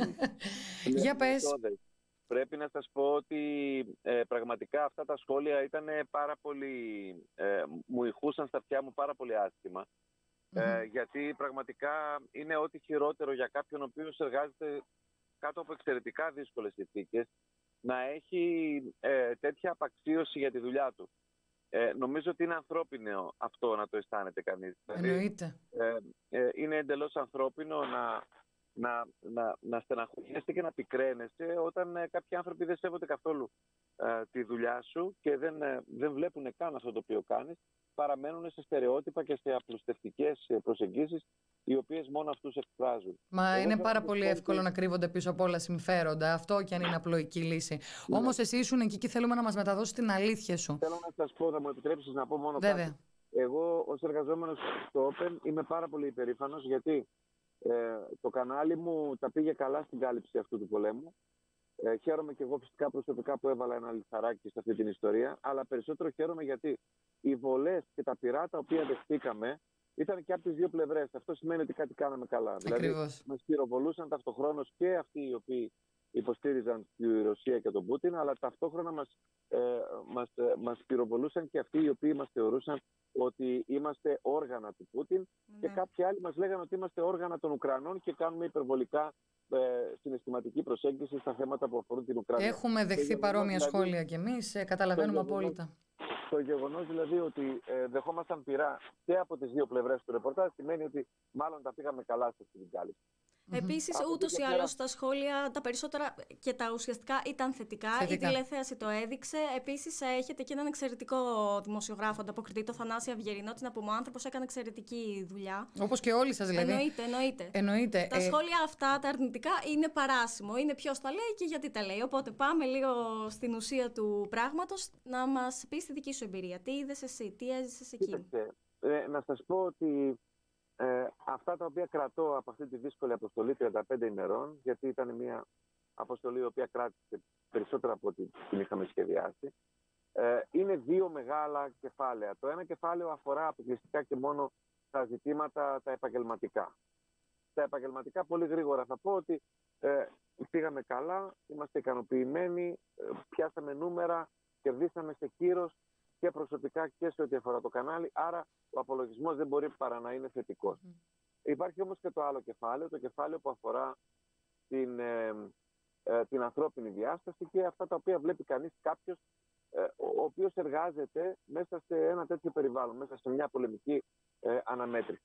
Για πες. Πρέπει να σας πω ότι ε, πραγματικά αυτά τα σχόλια ήταν πάρα πολύ, ε, μου ηχούσαν στα αυτιά μου πάρα πολύ άσχημα. Mm-hmm. Ε, γιατί πραγματικά είναι ό,τι χειρότερο για κάποιον ο οποίος εργάζεται κάτω από εξαιρετικά δύσκολες συνθήκες να έχει ε, τέτοια απαξίωση για τη δουλειά του. Ε, νομίζω ότι είναι ανθρώπινο αυτό να το αισθάνεται κανείς. Εννοείται. Ε, ε, είναι εντελώς ανθρώπινο να, να, να, να στεναχωριέσαι και να πικραίνεσαι όταν ε, κάποιοι άνθρωποι δεν σέβονται καθόλου ε, τη δουλειά σου και δεν, ε, δεν βλέπουν καν αυτό το οποίο κάνεις, παραμένουν σε στερεότυπα και σε απλουστευτικές προσεγγίσεις οι οποίες μόνο αυτούς εκφράζουν. Μα Εγώ είναι θέλω πάρα να πολύ πω εύκολο ότι... να κρύβονται πίσω από όλα συμφέροντα, αυτό και αν είναι απλοϊκή λύση. Ναι. Όμως εσύ ήσουν εκεί και θέλουμε να μας μεταδώσεις την αλήθεια σου. Θέλω να σας πω, θα μου επιτρέψεις να πω μόνο Βέβαια. κάτι. Εγώ ως εργαζόμενος στο Open είμαι πάρα πολύ υπερήφανος γιατί ε, το κανάλι μου τα πήγε καλά στην κάλυψη αυτού του πολέμου. Ε, χαίρομαι και εγώ φυσικά προσωπικά που έβαλα ένα λιθαράκι σε αυτή την ιστορία, αλλά περισσότερο χαίρομαι γιατί οι βολές και τα πυρά τα οποία δεχτήκαμε ήταν και από τις δύο πλευρές. Αυτό σημαίνει ότι κάτι κάναμε καλά. Ακριβώς. Δηλαδή, μας πυροβολούσαν ταυτοχρόνως και αυτοί οι οποίοι υποστήριζαν τη Ρωσία και τον Πούτιν, αλλά ταυτόχρονα μας, ε, μας, ε, μας πυροβολούσαν και αυτοί οι οποίοι μας θεωρούσαν ότι είμαστε όργανα του Πούτιν, Ναι. και κάποιοι άλλοι μας λέγανε ότι είμαστε όργανα των Ουκρανών και κάνουμε υπερβολικά ε, συναισθηματική προσέγγιση στα θέματα που αφορούν την Ουκρανία. Έχουμε δεχθεί παρόμοια δηλαδή, σχόλια κι εμείς, ε, καταλαβαίνουμε το γεγονός, απόλυτα. Το γεγονός δηλαδή ότι ε, δεχόμασταν πειρά και από τις δύο πλευρές του ρεπορτάζ σημαίνει ότι μάλλον τα πήγαμε καλά σε αυτή την κάλυψη. Επίσης, Από ούτως εκεί ή και άλλως τα σχόλια, τα περισσότερα και τα ουσιαστικά ήταν θετικά. Θετικά. Η τηλεθέαση το έδειξε. Επίσης, έχετε και έναν εξαιρετικό δημοσιογράφο ανταποκριτή, το Θανάση Αυγερινό. Τι να πούμε, ο άνθρωπος έκανε εξαιρετική δουλειά. Όπως και όλοι σας δηλαδή. Εννοείται, εννοείται. Εννοείται. Τα ε, σχόλια αυτά, τα αρνητικά, είναι παράσημο. Είναι ποιος τα λέει και γιατί τα λέει. Οπότε πάμε λίγο στην ουσία του πράγματος να μας πεις τη δική σου εμπειρία. Τι είδες εσύ, τι έζησες εκεί? Κοίταξε, ε, να σας πω ότι ε, αυτά τα οποία κρατώ από αυτή τη δύσκολη αποστολή τριάντα πέντε ημερών, γιατί ήταν μια αποστολή η οποία κράτησε περισσότερα από ό,τι την είχαμε σχεδιάσει, ε, είναι δύο μεγάλα κεφάλαια. Το ένα κεφάλαιο αφορά αποκλειστικά και μόνο τα ζητήματα τα επαγγελματικά. Τα επαγγελματικά πολύ γρήγορα θα πω ότι ε, πήγαμε καλά, είμαστε ικανοποιημένοι, ε, πιάσαμε νούμερα, κερδίσαμε σε κύρος και προσωπικά και σε ό,τι αφορά το κανάλι, άρα ο απολογισμός δεν μπορεί παρά να είναι θετικός. Mm. Υπάρχει όμως και το άλλο κεφάλαιο, το κεφάλαιο που αφορά την, ε, ε, την ανθρώπινη διάσταση και αυτά τα οποία βλέπει κανείς κάποιος ε, ο οποίος εργάζεται μέσα σε ένα τέτοιο περιβάλλον, μέσα σε μια πολεμική ε, αναμέτρηση.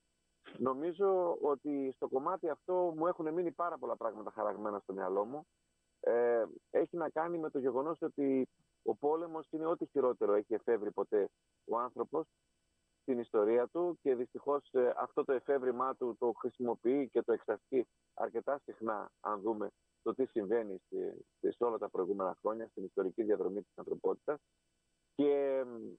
Νομίζω ότι στο κομμάτι αυτό μου έχουν μείνει πάρα πολλά πράγματα χαραγμένα στο μυαλό μου. Ε, έχει να κάνει με το γεγονός ότι ο πόλεμος είναι ό,τι χειρότερο έχει εφεύρει ποτέ ο άνθρωπος στην ιστορία του και δυστυχώς ε, αυτό το εφεύρημά του το χρησιμοποιεί και το εξασκεί αρκετά συχνά, αν δούμε το τι συμβαίνει σε, σε όλα τα προηγούμενα χρόνια στην ιστορική διαδρομή της ανθρωπότητας. Και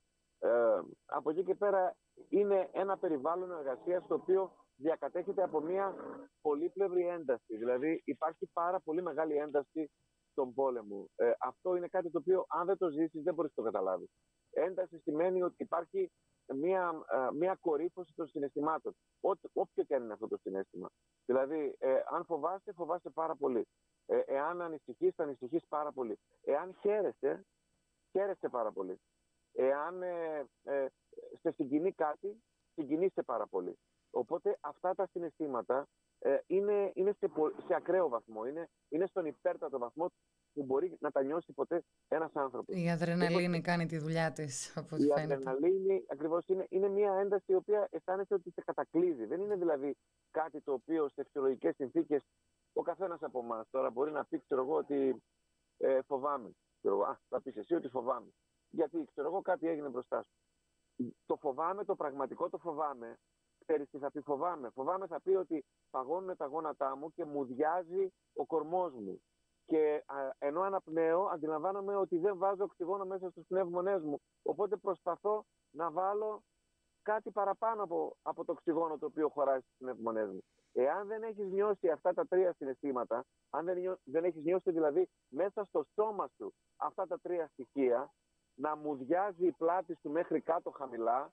ε, από εκεί και πέρα είναι ένα περιβάλλον εργασίας το οποίο διακατέχεται από μια πολύπλευρη ένταση. Δηλαδή υπάρχει πάρα πολύ μεγάλη ένταση στον πόλεμο. Ε, αυτό είναι κάτι το οποίο αν δεν το ζήσεις δεν μπορείς να το καταλάβεις. Ένταση σημαίνει ότι υπάρχει μια, μια κορύφωση των συναισθημάτων. Ό, όποιο και αν είναι αυτό το συναίσθημα. Δηλαδή, ε, αν φοβάσαι, φοβάσαι πάρα πολύ. Ε, εάν ανησυχείς, θα ανησυχείς πάρα πολύ. Εάν χαίρεσαι, χαίρεσαι πάρα πολύ. Εάν ε, ε, σε συγκινεί κάτι, συγκινείσαι πάρα πολύ. Οπότε αυτά τα συναισθήματα ε, είναι, είναι σε, σε ακραίο βαθμό, είναι, είναι στον υπέρτατο βαθμό που μπορεί να τα νιώσει ποτέ ένας άνθρωπος. Η αδρεναλίνη Οπότε, κάνει τη δουλειά της, από ό,τι η φαίνεται. αδρεναλίνη ακριβώς είναι, είναι μια ένταση η οποία αισθάνεσαι ότι σε κατακλείζει. Δεν είναι δηλαδή κάτι το οποίο σε φυσιολογικές συνθήκες ο καθένας από εμάς τώρα μπορεί να πει, ξέρω εγώ, ότι ε, φοβάμαι. Ξέρω, α, θα πεις εσύ ότι φοβάμαι. Γιατί, ξέρω εγώ, κάτι έγινε μπροστά σου. Το φοβάμαι, το πραγματικό το φοβάμαι. Ξέρεις τι θα πει φοβάμαι. Φοβάμαι θα πει ότι παγώνουν τα γόνατά μου και μου διάζει ο κορμός μου. Και α, ενώ αναπνέω, αντιλαμβάνομαι ότι δεν βάζω οξυγόνο μέσα στους πνεύμονές μου. Οπότε προσπαθώ να βάλω κάτι παραπάνω από, από το οξυγόνο το οποίο χωράει στις πνεύμονές μου. Εάν δεν έχεις νιώσει αυτά τα τρία συναισθήματα, αν δεν, νιώ, δεν έχεις νιώσει δηλαδή μέσα στο σώμα σου αυτά τα τρία στοιχεία, να μουδιάζει η πλάτη σου μέχρι κάτω χαμηλά,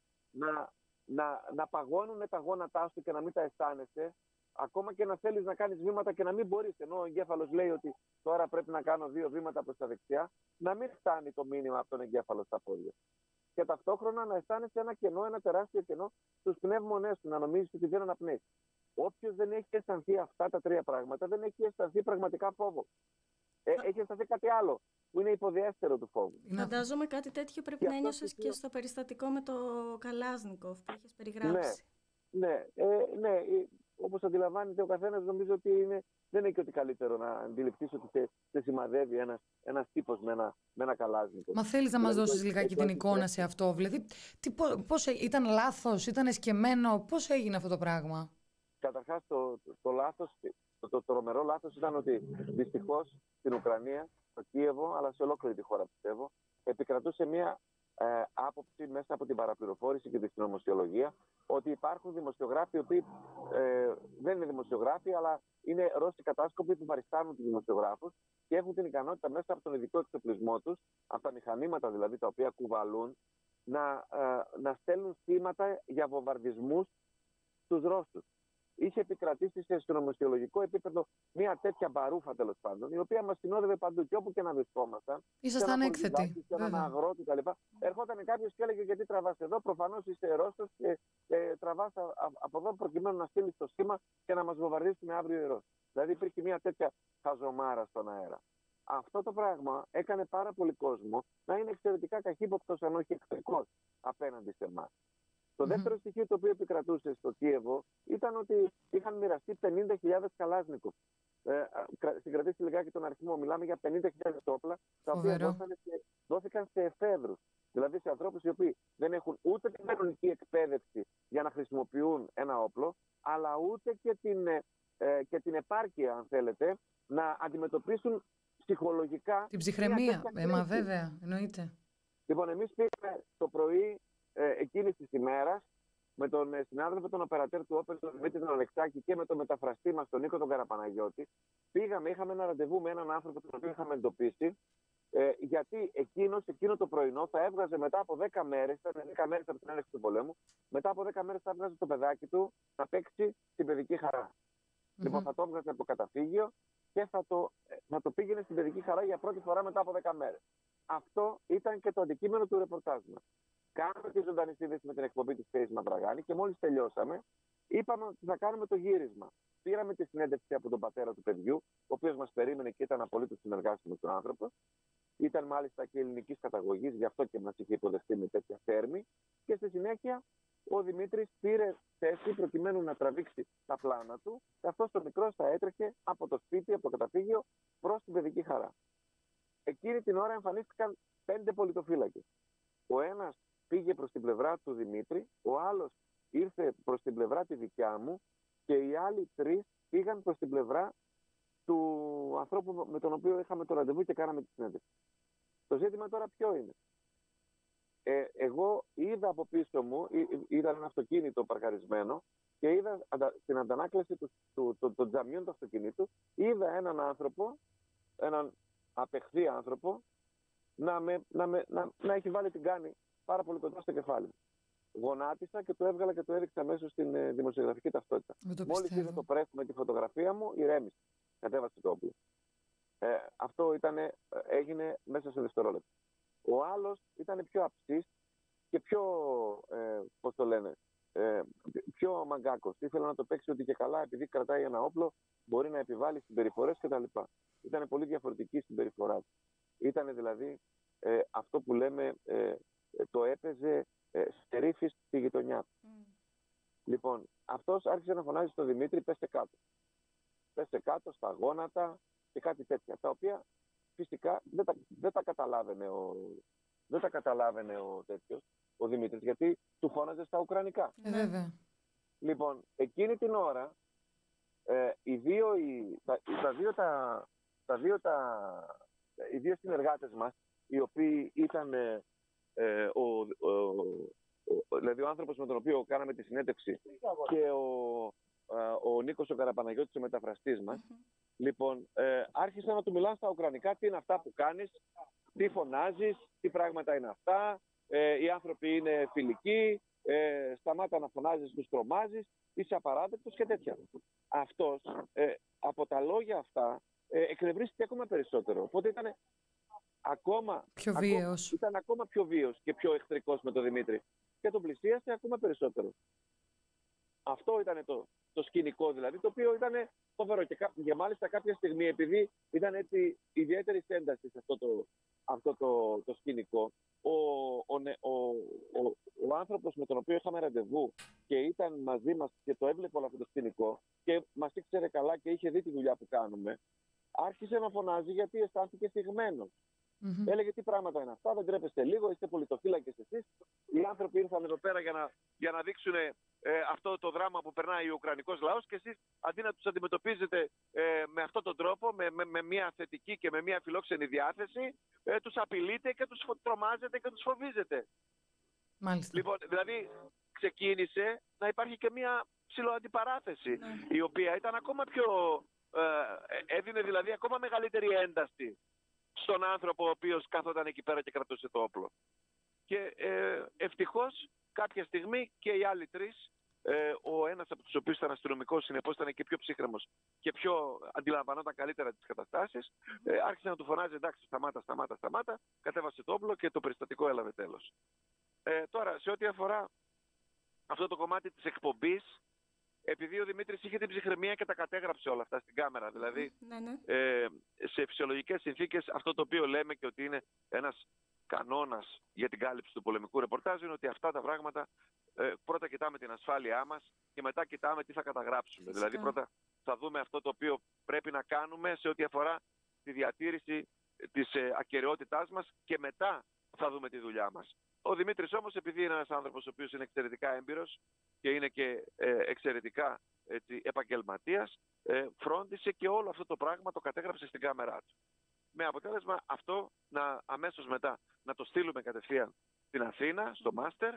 να, να, να παγώνουν τα γόνατά σου και να μην τα αισθάνεσαι, ακόμα και να θέλεις να κάνεις βήματα και να μην μπορείς, ενώ ο εγκέφαλος λέει ότι τώρα πρέπει να κάνω δύο βήματα προς τα δεξιά, να μην φτάνει το μήνυμα από τον εγκέφαλο στα πόδια. Και ταυτόχρονα να αισθάνεσαι ένα κενό, ένα τεράστιο κενό στους πνεύμονές σου, να νομίζεις ότι δεν αναπνέεις. Όποιος δεν έχει αισθανθεί αυτά τα τρία πράγματα, δεν έχει αισθανθεί πραγματικά φόβο. Ε, έχει αισθανθεί κάτι άλλο, που είναι υποδιέστερο του φόβου. Φαντάζομαι κάτι τέτοιο πρέπει και να ένιωσες και... και στο περιστατικό με το Καλάζνικοφ που είχες περιγράψει. Ναι, ναι, ε, ναι. Όπως αντιλαμβάνεται ο καθένας, νομίζω ότι είναι, δεν είναι και ότι καλύτερο να αντιληφθείς ότι σε, σε σημαδεύει ένας, ένας τύπος με ένα, με ένα Καλάζνικοφ. Μα θέλεις να μας δηλαδή, δώσεις λιγάκι την εικόνα σε αυτό, δηλαδή, τι, πώς, ήταν λάθος, ήταν εσκεμμένο, πώς έγινε αυτό το πράγμα? Καταρχάς, το, το, το λάθος, το, το τρομερό λάθος ήταν ότι δυστυχώς στην Ουκρανία, στο Κίεβο, αλλά σε ολόκληρη τη χώρα πιστεύω, επικρατούσε μια ε, άποψη μέσα από την παραπληροφόρηση και τη συνωμοσιολογία ότι υπάρχουν δημοσιογράφοι οι οποίοι ε, δεν είναι δημοσιογράφοι, αλλά είναι Ρώσοι κατάσκοποι που παριστάνουν τους δημοσιογράφους και έχουν την ικανότητα μέσα από τον ειδικό εξοπλισμό τους, από τα μηχανήματα δηλαδή τα οποία κουβαλούν, να, ε, να στέλνουν θύματα για βομβαρδισμούς στους Ρώσους. Είχε επικρατήσει σε συνωμοσιολογικό επίπεδο μια τέτοια μπαρούφα, τέλος πάντων, η οποία μας συνόδευε παντού και όπου και να βρισκόμασταν. Ήσασταν έκθετοι. Σε έναν αγρότη κτλ. Ερχόταν κάποιος και έλεγε: γιατί τραβάς εδώ, προφανώς είσαι Ρώσος και ε, τραβάς α, α, από εδώ προκειμένου να στείλεις το σήμα και να μας βομβαρδίσουν αύριο οι Ρώσοι. Δηλαδή υπήρχε μια τέτοια χαζομάρα στον αέρα. Αυτό το πράγμα έκανε πάρα πολύ κόσμο να είναι εξαιρετικά καχύποπτος, αν όχι εχθρικός, απέναντι σε εμάς. Το δεύτερο mm-hmm. στοιχείο το οποίο επικρατούσε στο Κίεβο ήταν ότι είχαν μοιραστεί πενήντα χιλιάδες Καλάζνικοφ. Ε, συγκρατήστε λιγάκι τον αριθμό. Μιλάμε για πενήντα χιλιάδες όπλα, τα οποία σε, δόθηκαν σε εφέδρους. Δηλαδή σε ανθρώπους οι οποίοι δεν έχουν ούτε την κανονική εκπαίδευση για να χρησιμοποιούν ένα όπλο, αλλά ούτε και την, ε, και την επάρκεια, αν θέλετε, να αντιμετωπίσουν ψυχολογικά την ψυχραιμία. Ε, μα βέβαια, εννοείται. Λοιπόν, εμείς πήγαμε το πρωί ε, εκείνης της ημέρας με τον ε, συνάδελφο, τον οπερατέρ του Όπελ, τον Δημήτρη τον Αλεξάκη, και με τον μεταφραστή μας, τον Νίκο τον Καραπαναγιώτη. Πήγαμε, είχαμε ένα ραντεβού με έναν άνθρωπο τον οποίο είχαμε εντοπίσει, ε, γιατί εκείνος, εκείνο το πρωινό θα έβγαζε μετά από δέκα μέρες, ήταν δέκα μέρες από την έλεξη του πολέμου, μετά από δέκα μέρες θα έβγαζε το παιδάκι του να παίξει στην παιδική χαρά. Mm-hmm. Λοιπόν, θα το έβγαζε από το καταφύγιο και θα το, θα το πήγαινε στην παιδική χαρά για πρώτη φορά μετά από δέκα μέρες. Αυτό ήταν και το αντικείμενο του ρεπορτάζ μας. Κάναμε τη ζωντανή σύνδεση με την εκπομπή της Φέης Μαυραγάνη και μόλις τελειώσαμε, είπαμε ότι θα κάνουμε το γύρισμα. Πήραμε τη συνέντευξη από τον πατέρα του παιδιού, ο οποίος μας περίμενε και ήταν απολύτως συνεργάσιμος του άνθρωπος. Ήταν μάλιστα και ελληνικής καταγωγής, γι' αυτό και μας είχε υποδεχτεί με τέτοια θέρμη. Και στη συνέχεια ο Δημήτρης πήρε θέση προκειμένου να τραβήξει τα πλάνα του, καθώς ο μικρός θα έτρεχε από το σπίτι, από το καταφύγιο, προς την παιδική χαρά. Εκείνη την ώρα εμφανίστηκαν πέντε πολιτοφύλακες. Ο ένας πήγε προς την πλευρά του Δημήτρη, ο άλλος ήρθε προς την πλευρά τη δικιά μου και οι άλλοι τρεις πήγαν προς την πλευρά του ανθρώπου με τον οποίο είχαμε το ραντεβού και κάναμε τη συνέντευξη. Το ζήτημα τώρα ποιο είναι? Ε, εγώ είδα από πίσω μου, είδα ένα αυτοκίνητο παρκαρισμένο και είδα στην αντανάκλαση του, του, του, των τζαμιών του αυτοκινήτου, είδα έναν άνθρωπο, έναν απεχθή άνθρωπο, να, με, να, με, να, να έχει βάλει την κάνη πάρα πολύ κοντά στο κεφάλι μου. Γονάτισα και το έβγαλα και το έδειξα αμέσως στην ε, δημοσιογραφική ταυτότητα. Μόλις είδα το πρέφ με τη φωτογραφία μου, ηρέμησε. Κατέβασε το όπλο. Ε, αυτό ήτανε, έγινε μέσα σε δευτερόλεπτα. Ο άλλος ήταν πιο αψής και πιο, ε, πώς το λένε, ε, πιο μαγκάκος. Ήθελε να το παίξει ότι και καλά, επειδή κρατάει ένα όπλο, μπορεί να επιβάλλει συμπεριφορές κτλ. Ήταν πολύ διαφορετική η συμπεριφορά του. Ήταν δηλαδή ε, αυτό που λέμε, ε, το έπαιζε ε, στερήφης στη γειτονιά του. Mm. Λοιπόν, αυτός άρχισε να φωνάζει στον Δημήτρη, πέστε κάτω. Πέστε κάτω στα γόνατα και κάτι τέτοια, τα οποία φυσικά δεν τα, δεν τα καταλάβαινε ο, δεν τα καταλάβαινε ο τέτοιος, ο Δημήτρης, γιατί του φώναζε στα ουκρανικά. Ε, βέβαια. Λοιπόν, εκείνη την ώρα, ε, οι δύο, οι, τα, τα δύο, τα, τα δύο, τα, οι δύο συνεργάτες μας, οι οποίοι ήταν ε, ε, ο, ο, ο, δηλαδή ο άνθρωπος με τον οποίο κάναμε τη συνέντευξη και ο, ο, ο Νίκος ο Καραπαναγιώτης, ο μεταφραστής μας, mm-hmm. λοιπόν, ε, άρχισαν να του μιλάνε στα ουκρανικά, τι είναι αυτά που κάνεις, τι φωνάζεις, τι πράγματα είναι αυτά, ε, οι άνθρωποι είναι φιλικοί, ε, σταμάτα να φωνάζεις, τους τρομάζεις, είσαι απαράδεκτος και τέτοια. Αυτός, ε, από τα λόγια αυτά, ε, εκνευρίστηκε ακόμα περισσότερο. Οπότε ήταν ακόμα πιο βίαιος. Ακόμα, ήταν ακόμα πιο βίαιος και πιο εχθρικός με τον Δημήτρη. Και τον πλησίασε ακόμα περισσότερο. Αυτό ήταν το, το σκηνικό δηλαδή, το οποίο ήταν φοβερό. Και, και μάλιστα κάποια στιγμή, επειδή ήταν έτσι ιδιαίτερη ένταση σε αυτό το, αυτό το, το σκηνικό, ο, ο, ο, ο, ο άνθρωπος με τον οποίο είχαμε ραντεβού και ήταν μαζί μας και το έβλεπε όλο αυτό το σκηνικό και μας ήξερε καλά και είχε δει τη δουλειά που κάνουμε, άρχισε να φωνάζει γιατί αισθάνθηκε θυγμένος. Mm-hmm. Έλεγε τι πράγματα είναι αυτά, δεν τρέπεστε λίγο, είστε πολιτοφύλακες εσείς. Οι άνθρωποι ήρθαν εδώ πέρα για να, για να δείξουν ε, αυτό το δράμα που περνάει ο Ουκρανικός λαός και εσείς αντί να τους αντιμετωπίζετε ε, με αυτόν τον τρόπο, με, με, με μια θετική και με μια φιλόξενη διάθεση, ε, τους απειλείτε και τους τρομάζετε και τους φοβίζετε. Μάλιστα. Λοιπόν, δηλαδή ξεκίνησε να υπάρχει και μια ψιλοαντιπαράθεση, mm. η οποία ήταν ακόμα πιο, ε, έδινε δηλαδή ακόμα μεγαλύτερη ένταση στον άνθρωπο ο οποίος κάθονταν εκεί πέρα και κρατούσε το όπλο. Και ε, ευτυχώς κάποια στιγμή και οι άλλοι τρεις, ε, ο ένας από τους οποίους ήταν αστυνομικός, συνεπώς ήταν και πιο ψύχρεμος και πιο αντιλαμβανόταν καλύτερα τις καταστάσεις, ε, άρχισε να του φωνάζει εντάξει σταμάτα, σταμάτα, σταμάτα, κατέβασε το όπλο και το περιστατικό έλαβε τέλος. Ε, τώρα, σε ό,τι αφορά αυτό το κομμάτι της εκπομπής, επειδή ο Δημήτρης είχε την ψυχραιμία και τα κατέγραψε όλα αυτά στην κάμερα, δηλαδή ναι, ναι. Ε, σε φυσιολογικές συνθήκες αυτό το οποίο λέμε και ότι είναι ένας κανόνας για την κάλυψη του πολεμικού ρεπορτάζ είναι ότι αυτά τα πράγματα ε, πρώτα κοιτάμε την ασφάλειά μας και μετά κοιτάμε τι θα καταγράψουμε. Φυσικά. Δηλαδή πρώτα θα δούμε αυτό το οποίο πρέπει να κάνουμε σε ό,τι αφορά τη διατήρηση της ε, ακεραιότητάς μας και μετά θα δούμε τη δουλειά μας. Ο Δημήτρης όμως, επειδή είναι ένας άνθρωπος ο οποίος είναι εξαιρετικά έμπειρος και είναι και ε, εξαιρετικά έτσι, επαγγελματίας, ε, φρόντισε και όλο αυτό το πράγμα το κατέγραψε στην κάμερά του. Με αποτέλεσμα αυτό να, αμέσως μετά να το στείλουμε κατευθείαν στην Αθήνα, στο Μάστερ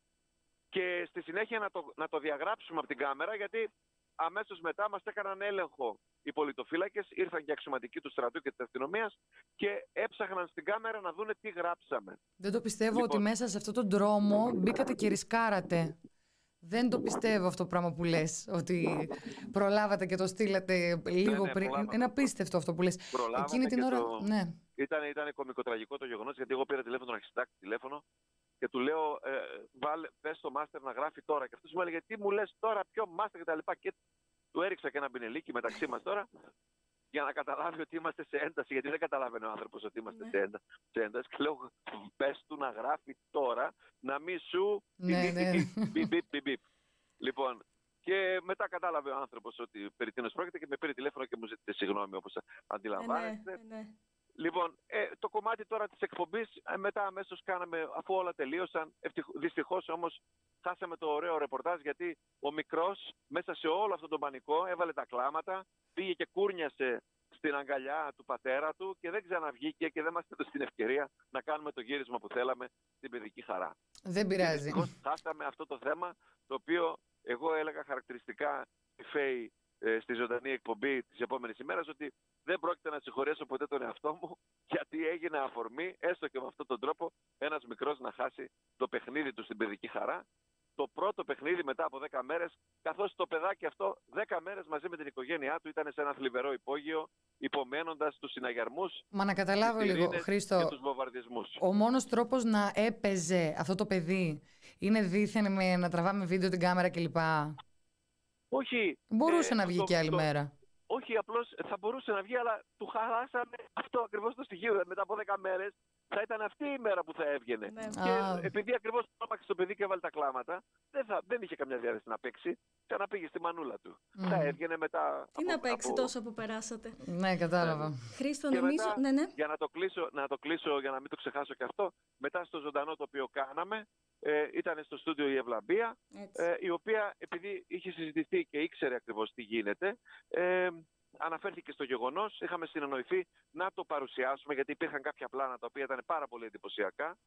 και στη συνέχεια να το, να το διαγράψουμε από την κάμερα, γιατί αμέσως μετά μας έκαναν έλεγχο οι πολιτοφύλακες, ήρθαν και αξιωματικοί του στρατού και της αστυνομίας και έψαχναν στην κάμερα να δούνε τι γράψαμε. Δεν το πιστεύω λοιπόν, ότι μέσα σε αυτόν τον δρόμο μπήκατε και ρισκάρατε. Δεν το πιστεύω αυτό το πράγμα που λες, ότι προλάβατε και το στείλατε λίγο ναι, ναι, πριν. προλάβαμε. Είναι απίστευτο αυτό που λες. Προλάβαμε εκείνη την ώρα. Το... Ναι. Ήταν, ήταν κωμικοτραγικό το γεγονός, γιατί εγώ πήρα τηλέφωνο τον αρχιστάκτη τηλέφωνο και του λέω, ε, βάλε, πες στο Μάστερ να γράφει τώρα. Και αυτός μου έλεγε, τι μου λες τώρα, ποιο Μάστερ κτλ. Και, και του έριξα και ένα πινελίκι μεταξύ μας τώρα για να καταλάβει ότι είμαστε σε ένταση, γιατί δεν καταλάβαινε ο άνθρωπος ότι είμαστε ναι. σε, ένταση, σε ένταση. Και λέω, πες του να γράφει τώρα, να μη σου ναι, ναι. μπιπ, μπιπ, μπιπ, μπιπ. Λοιπόν, και μετά κατάλαβε ο άνθρωπος ότι περί τίνος πρόκειται και με πήρε τηλέφωνο και μου ζήτησε συγγνώμη, όπως αντιλαμβάνεστε. Ε, ναι, ναι. Λοιπόν, ε, το κομμάτι τώρα της εκπομπής, ε, μετά αμέσως κάναμε, αφού όλα τελείωσαν, δυστυχώς όμως χάσαμε το ωραίο ρεπορτάζ, γιατί ο μικρός μέσα σε όλο αυτό το πανικό έβαλε τα κλάματα, πήγε και κούρνιασε στην αγκαλιά του πατέρα του και δεν ξαναβγήκε και δεν μας έδωσε την ευκαιρία να κάνουμε το γύρισμα που θέλαμε στην παιδική χαρά. Δεν πειράζει. Δυστυχώς χάσαμε αυτό το θέμα, το οποίο εγώ έλεγα χαρακτηριστικά η Φέη ε, στη ζωντανή εκπομπή της επόμενης ημέρας, ότι δεν πρόκειται να συγχωρέσω ποτέ τον εαυτό μου, γιατί έγινε αφορμή, έστω και με αυτόν τον τρόπο, ένας μικρός να χάσει το παιχνίδι του στην παιδική χαρά. Το πρώτο παιχνίδι μετά από δέκα μέρες, καθώς το παιδάκι αυτό δέκα μέρες μαζί με την οικογένειά του ήταν σε ένα θλιβερό υπόγειο, υπομένοντας τους συναγερμούς. Μα να καταλάβω λίγο, Χρήστο, και τους βομβαρδισμούς. Ο μόνος τρόπος να έπαιζε αυτό το παιδί είναι δίθεν με να τραβάμε βίντεο την κάμερα κλπ? Όχι. Μπορούσε ε, να βγει το, και άλλη το, μέρα. Όχι, απλώς θα μπορούσε να βγει, αλλά του χαλάσαμε αυτό ακριβώς το στοιχείο. Μετά από δέκα μέρες θα ήταν αυτή η μέρα που θα έβγαινε. Ναι. Και Α. επειδή ακριβώς τρόμαξε το παιδί και έβαλε τα κλάματα, δεν, θα, δεν είχε καμιά διάθεση να παίξει. Ξαναπήγε στη μανούλα του. Mm. Θα έβγαινε μετά. Τι από, να παίξει από... τόσο που περάσατε. Ναι, κατάλαβα. Χρήστο, Και νομίζω. μετά, Ναι, ναι. Για να το, κλείσω, να το κλείσω, για να μην το ξεχάσω και αυτό, μετά στο ζωντανό το οποίο κάναμε, ε, ήταν στο στούντιο η Ευλαμπία, ε, η οποία επειδή είχε συζητηθεί και ήξερε ακριβώς τι γίνεται, ε, αναφέρθηκε στο γεγονός, είχαμε συνεννοηθεί να το παρουσιάσουμε, γιατί υπήρχαν κάποια πλάνα τα οποία ήταν πάρα πολύ εντυπωσιακά.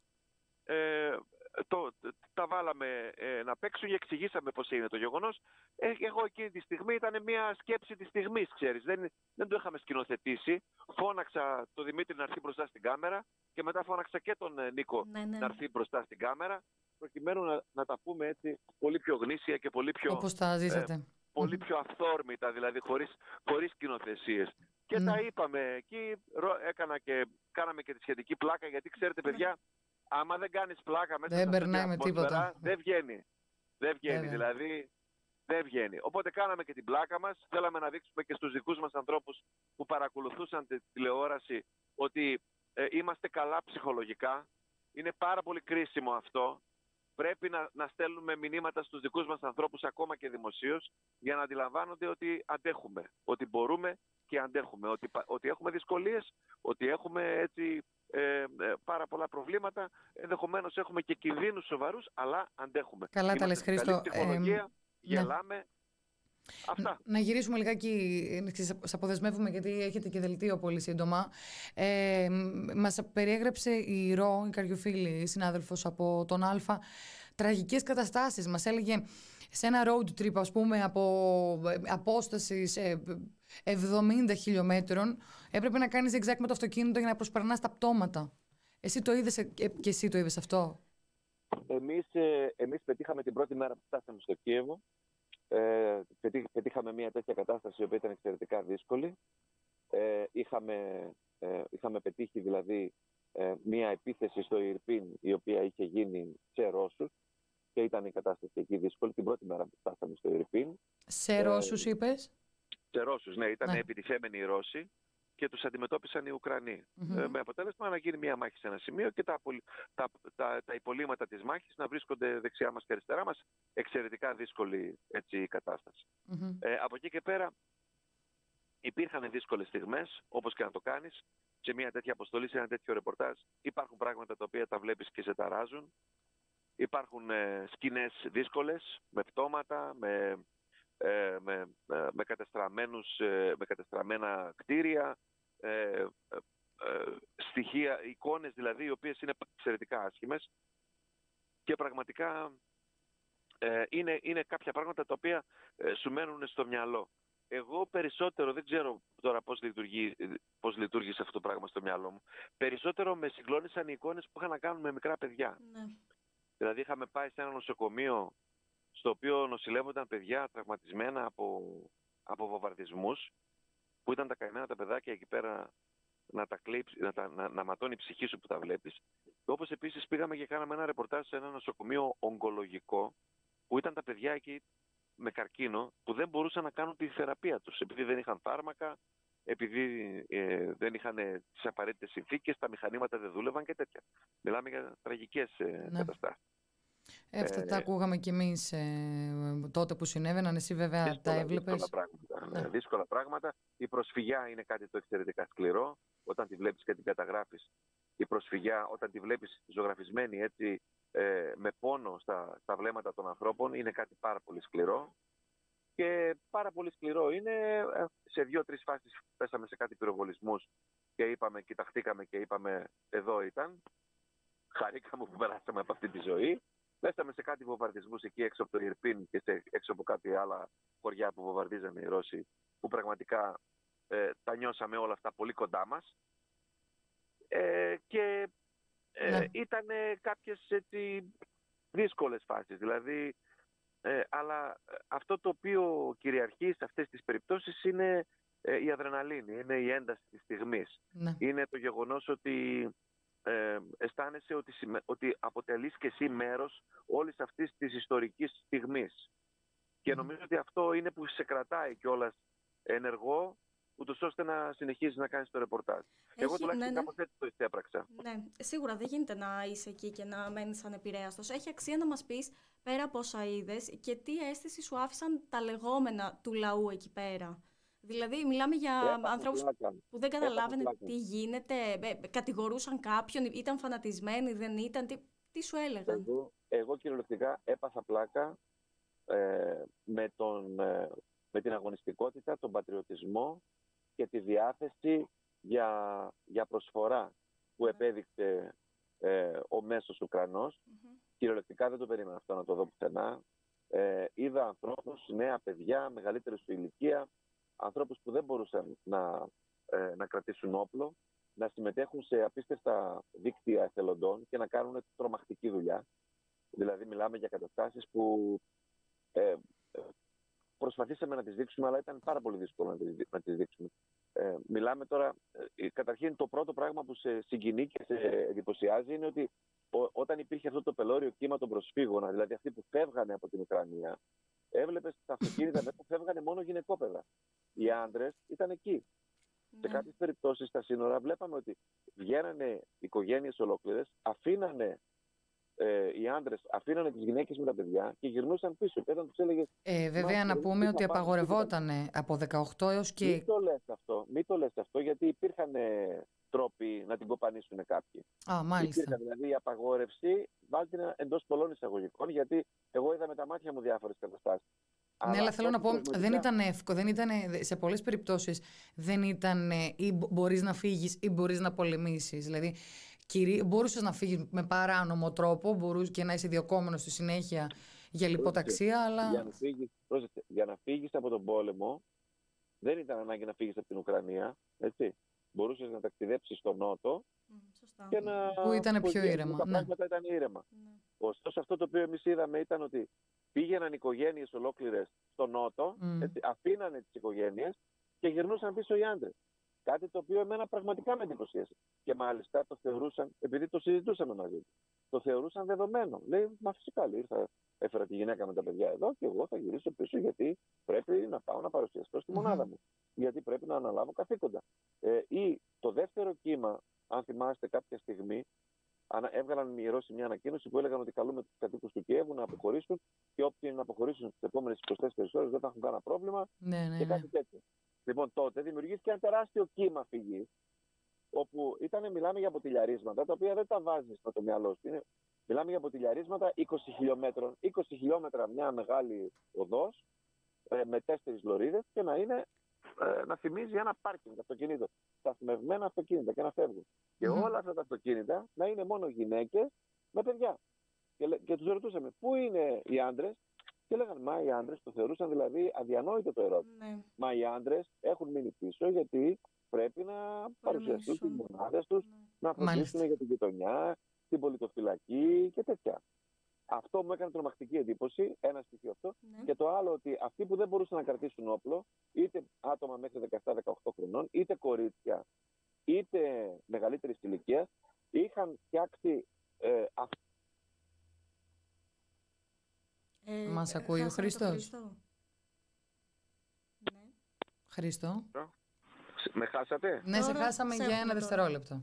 Ε, το, τα βάλαμε ε, να παίξουν και εξηγήσαμε πώς είναι το γεγονός. Ε, εγώ εκείνη τη στιγμή ήταν μια σκέψη της στιγμής, ξέρεις. Δεν, δεν το είχαμε σκηνοθετήσει. Φώναξα τον Δημήτρη να έρθει μπροστά στην κάμερα και μετά φώναξα και τον ε, Νίκο Ναι, ναι. να έρθει μπροστά στην κάμερα, προκειμένου να, να τα πούμε έτσι πολύ πιο γνήσια και πολύ πιο... Όπως τα ζήσατε. Ε, πολύ πιο αυθόρμητα, δηλαδή χωρίς, χωρίς σκηνοθεσίες. Και Ναι. τα είπαμε εκεί, έκανα και, κάναμε και τη σχετική πλάκα, γιατί ξέρετε παιδιά, άμα δεν κάνεις πλάκα μέσα Δεν σε αυτή περνάει την με ατμόσφαιρα, τίποτα. δεν βγαίνει. Δεν βγαίνει, Βέβαια. δηλαδή δεν βγαίνει. Οπότε κάναμε και την πλάκα μας, θέλαμε να δείξουμε και στους δικούς μας ανθρώπους που παρακολουθούσαν τη τηλεόραση ότι ε, είμαστε καλά ψυχολογικά. Είναι πάρα πολύ κρίσιμο αυτό. Πρέπει να, να στέλνουμε μηνύματα στους δικούς μας ανθρώπους, ακόμα και δημοσίως, για να αντιλαμβάνονται ότι αντέχουμε, ότι μπορούμε και αντέχουμε, ότι, ότι έχουμε δυσκολίες, ότι έχουμε έτσι ε, ε, πάρα πολλά προβλήματα, ενδεχομένως έχουμε και κινδύνους σοβαρούς, αλλά αντέχουμε. Καλά τα λες, Χρήστο. Καλή ψυχολογία, Ε, γελάμε. Ναι. Αυτά. Να γυρίσουμε λιγάκι, σας αποδεσμεύουμε γιατί έχετε και δελτίο πολύ σύντομα. Ε, μας περιέγραψε η Ρο, η Καριοφίλη, συνάδελφος από τον Α, τραγικές καταστάσεις. Μας έλεγε σε ένα road trip, ας πούμε, από απόσταση εβδομήντα χιλιόμετρων, έπρεπε να κάνεις zigzag με το αυτοκίνητο για να προσπερνάς τα πτώματα. Εσύ το είδες και εσύ το είδες αυτό? Εμείς, εμείς πετύχαμε την πρώτη μέρα που φτάσαμε στο Κίεβο. Ε, πετύχαμε μια τέτοια κατάσταση η οποία ήταν εξαιρετικά δύσκολη. Ε, είχαμε, ε, είχαμε πετύχει δηλαδή ε, μια επίθεση στο Ιρπίν η οποία είχε γίνει σε Ρώσους και ήταν η κατάσταση εκεί δύσκολη την πρώτη μέρα που φτάσαμε στο Ιρπίν. Σε ε, Ρώσους είπες? Σε Ρώσους, ναι. Ήταν ναι. επιτιθέμενοι οι Ρώσοι και τους αντιμετώπισαν οι Ουκρανοί. Mm-hmm. Ε, με αποτέλεσμα να γίνει μια μάχη σε ένα σημείο και τα, τα, τα, τα υπολείμματα της μάχης να βρίσκονται δεξιά μας και αριστερά μας. Εξαιρετικά δύσκολη έτσι, κατάσταση. Mm-hmm. Ε, από εκεί και πέρα υπήρχαν δύσκολες στιγμές, όπως και να το κάνεις, σε μια τέτοια αποστολή, σε ένα τέτοιο ρεπορτάζ. Υπάρχουν πράγματα τα οποία τα βλέπεις και σε ταράζουν. Υπάρχουν ε, σκηνές δύσκολες, με πτώματα, με... Ε, με, με, κατεστραμμένους, ε, με κατεστραμμένα κτίρια, ε, ε, ε, στοιχεία, εικόνες δηλαδή, οι οποίες είναι εξαιρετικά άσχημες και πραγματικά ε, είναι, είναι κάποια πράγματα τα οποία ε, σου μένουν στο μυαλό. Εγώ περισσότερο, δεν ξέρω τώρα πώς, λειτουργεί, πώς λειτουργήσε αυτό το πράγμα στο μυαλό μου, περισσότερο με συγκλώνησαν οι εικόνες που είχαν να κάνουν με μικρά παιδιά. Ναι. Δηλαδή είχαμε πάει σε ένα νοσοκομείο στο οποίο νοσηλεύονταν παιδιά τραυματισμένα από, από βομβαρδισμούς, που ήταν τα καημένα τα παιδάκια εκεί πέρα να, τα κλείψει, να, τα, να, να ματώνει η ψυχή σου που τα βλέπεις. Όπως επίσης πήγαμε και κάναμε ένα ρεπορτάζ σε ένα νοσοκομείο ογκολογικό, που ήταν τα παιδιά εκεί με καρκίνο, που δεν μπορούσαν να κάνουν τη θεραπεία τους, επειδή δεν είχαν φάρμακα, επειδή ε, δεν είχαν τις απαραίτητες συνθήκες, τα μηχανήματα δεν δούλευαν και τέτοια. Μιλάμε για τραγικές ε, ναι. καταστάσεις. Ε, αυτά τα ακούγαμε κι εμείς ε, τότε που συνέβαιναν. Εσύ βέβαια δύσκολα, τα έβλεπες. Δύσκολα πράγματα, ναι. δύσκολα πράγματα. Η προσφυγιά είναι κάτι το εξαιρετικά σκληρό. Όταν τη βλέπεις και την καταγράφεις, η προσφυγιά, όταν τη βλέπεις ζωγραφισμένη έτσι, ε, με πόνο στα, στα βλέμματα των ανθρώπων, είναι κάτι πάρα πολύ σκληρό. Και πάρα πολύ σκληρό είναι, σε δύο-τρεις φάσεις πέσαμε σε κάτι πυροβολισμούς και είπαμε, κοιταχτήκαμε και είπαμε εδώ ήταν. Χαρήκαμε που περάσαμε από αυτή τη ζωή. Πέσαμε σε κάτι βομβαρδισμούς εκεί έξω από το Ιρπίν και σε, έξω από κάποια άλλα χωριά που βομβαρδίζανε οι Ρώσοι, που πραγματικά ε, τα νιώσαμε όλα αυτά πολύ κοντά μας. Ε, και ε, ναι. ήταν κάποιες έτσι δύσκολες φάσεις. Δηλαδή, ε, αλλά αυτό το οποίο κυριαρχεί σε αυτές τις περιπτώσεις είναι ε, η αδρεναλίνη, είναι η ένταση της στιγμής. Ναι. Είναι το γεγονός ότι ε, αισθάνεσαι ότι, ότι αποτελείς και εσύ μέρος όλης αυτής της ιστορικής στιγμής. Και νομίζω ότι αυτό είναι που σε κρατάει κιόλας ενεργό, ούτως ώστε να συνεχίσεις να κάνεις το ρεπορτάζ. Έχει, Εγώ τουλάχιστον ναι, ναι. κάπως έτσι το εισέπραξα. Ναι, σίγουρα δεν γίνεται να είσαι εκεί και να μένεις ανεπηρέαστος. Έχει αξία να μας πεις, πέρα από όσα είδες, και τι αίσθηση σου άφησαν τα λεγόμενα του λαού εκεί πέρα. Δηλαδή, μιλάμε για Έπαθα ανθρώπους πλάκα. που δεν καταλάβαινε πλάκα. τι γίνεται, ε, κατηγορούσαν κάποιον, ήταν φανατισμένοι, δεν ήταν, τι, τι σου έλεγαν. Εγώ, εγώ κυριολεκτικά έπαθα πλάκα ε, με, τον, ε, με την αγωνιστικότητα, τον πατριωτισμό και τη διάθεση για, για προσφορά που Ναι. επέδειξε ε, ο μέσος Ουκρανός. Mm-hmm. Κυριολεκτικά δεν το περίμενα αυτό να το δω πουθενά. Ε, είδα ανθρώπους, νέα παιδιά, μεγαλύτερη σου ηλικία, ανθρώπους που δεν μπορούσαν να, ε, να κρατήσουν όπλο, να συμμετέχουν σε απίστευτα δίκτυα εθελοντών και να κάνουν τρομακτική δουλειά. Δηλαδή μιλάμε για καταστάσεις που ε, προσπαθήσαμε να τις δείξουμε, αλλά ήταν πάρα πολύ δύσκολο να τις, να τις δείξουμε. Ε, μιλάμε τώρα, ε, καταρχήν το πρώτο πράγμα που σε συγκινεί και σε εντυπωσιάζει είναι ότι ο, όταν υπήρχε αυτό το πελώριο κύμα των προσφύγων, δηλαδή αυτοί που φεύγανε από την Ουκρανία, έβλεπες τα αυτοκίνητα δεν φεύγανε μόνο γυναικόπαιδα. Οι άντρες ήταν εκεί. Ναι. Σε κάποιες περιπτώσεις στα σύνορα βλέπαμε ότι βγαίνανε οικογένειες ολόκληρες, αφήνανε ε, οι άντρες, αφήνανε τις γυναίκες με τα παιδιά και γυρνούσαν πίσω. Και όταν τους έλεγες, Ε, βέβαια, να πούμε ότι απαγορευόταν από δεκαοκτώ έως και. Μην το λες αυτό, μην το λες αυτό, γιατί υπήρχαν ε, τρόποι να την κοπανίσουν κάποιοι. Α, μάλιστα. Υπήρχαν δηλαδή η απαγόρευση, βάλτε εντός πολλών εισαγωγικών, γιατί εγώ είδα με τα μάτια μου διάφορες καταστάσεις. Ναι, αλλά θέλω να πω, δεν ήταν εύκολο, δεν ήταν, σε πολλές περιπτώσεις δεν ήταν ή μπορείς να φύγεις ή μπορείς να πολεμήσεις. Δηλαδή, μπορούσες να φύγεις με παράνομο τρόπο, μπορούσες και να είσαι διωκόμενος στη συνέχεια για λιποταξία, αλλά... Για να, φύγεις, πρόσεχε, για να φύγεις από τον πόλεμο, δεν ήταν ανάγκη να φύγεις από την Ουκρανία, έτσι. Μπορούσες να ταξιδέψεις στο Νότο mm, και να... Που ήταν πιο ήρεμα. Τα ναι. πράγματα ήταν ήρεμα. Ναι. Ωστόσο, αυτό το οποίο εμείς είδαμε ήταν ότι πήγαιναν οικογένειες ολόκληρες στο Νότο, Mm. έτσι, αφήνανε τις οικογένειες και γυρνούσαν πίσω οι άντρες. Κάτι το οποίο εμένα πραγματικά με εντυπωσίασε. Και μάλιστα το θεωρούσαν, επειδή το συζητούσαμε μαζί του, το θεωρούσαν δεδομένο. Λέει, μα φυσικά λέει, ήρθα, έφερα τη γυναίκα με τα παιδιά εδώ και εγώ θα γυρίσω πίσω γιατί πρέπει να πάω να παρουσιαστώ στη μονάδα μου. Γιατί πρέπει να αναλάβω καθήκοντα. Ε, ή το δεύτερο κύμα, αν θυμάστε κάποια στιγμή, έβγαλαν οι Ρώσοι μια ανακοίνωση που έλεγαν ότι καλούμε τους κατοίκους του Κιέβου να αποχωρήσουν και όποιοι να αποχωρήσουν τις επόμενες είκοσι τέσσερις ώρες δεν θα έχουν κανένα πρόβλημα Ναι, ναι, και ναι. κάτι τέτοιο. Λοιπόν, τότε δημιουργήθηκε ένα τεράστιο κύμα φυγής, όπου ήταν, μιλάμε για ποτηλιαρίσματα, τα οποία δεν τα βάζεις στο το μυαλό σου. Είναι, μιλάμε για ποτηλιαρίσματα είκοσι χιλιόμετρων, είκοσι χιλιόμετρα μια μεγάλη οδός ε, με τέσσερις λωρίδες και να είναι ε, να θυμίζει ένα πάρκινγκ αυτοκινήτων. Σταθμευμένα αυτοκίνητα και να φεύγουν. Mm-hmm. Και όλα αυτά τα αυτοκίνητα να είναι μόνο γυναίκες με παιδιά. Και, και τους ρωτούσαμε, πού είναι οι άντρες? Και λέγανε, μα οι άντρες, το θεωρούσαν δηλαδή αδιανόητο το ερώτημα. Ναι. Μα οι άντρες έχουν μείνει πίσω γιατί πρέπει να παρουσιαστούν τις μονάδες τους, ναι. να φροντίσουν για την γειτονιά, την πολιτοφυλακή και τέτοια. Αυτό μου έκανε τρομακτική εντύπωση, ένα στοιχείο αυτό. Ναι. Και το άλλο ότι αυτοί που δεν μπορούσαν να κρατήσουν όπλο, είτε άτομα μέχρι δεκαεπτά δεκαοκτώ χρονών, είτε κορίτσια, είτε μεγαλύτερης ηλικίας, είχαν φτιάξει ε, αυτό. Ε, Μας ακούει ο Χρήστος. Χρήστο. Ναι. Χρήστο. Με χάσατε? Ναι, σε Τώρα χάσαμε σε για ένα τώρα. δευτερόλεπτο.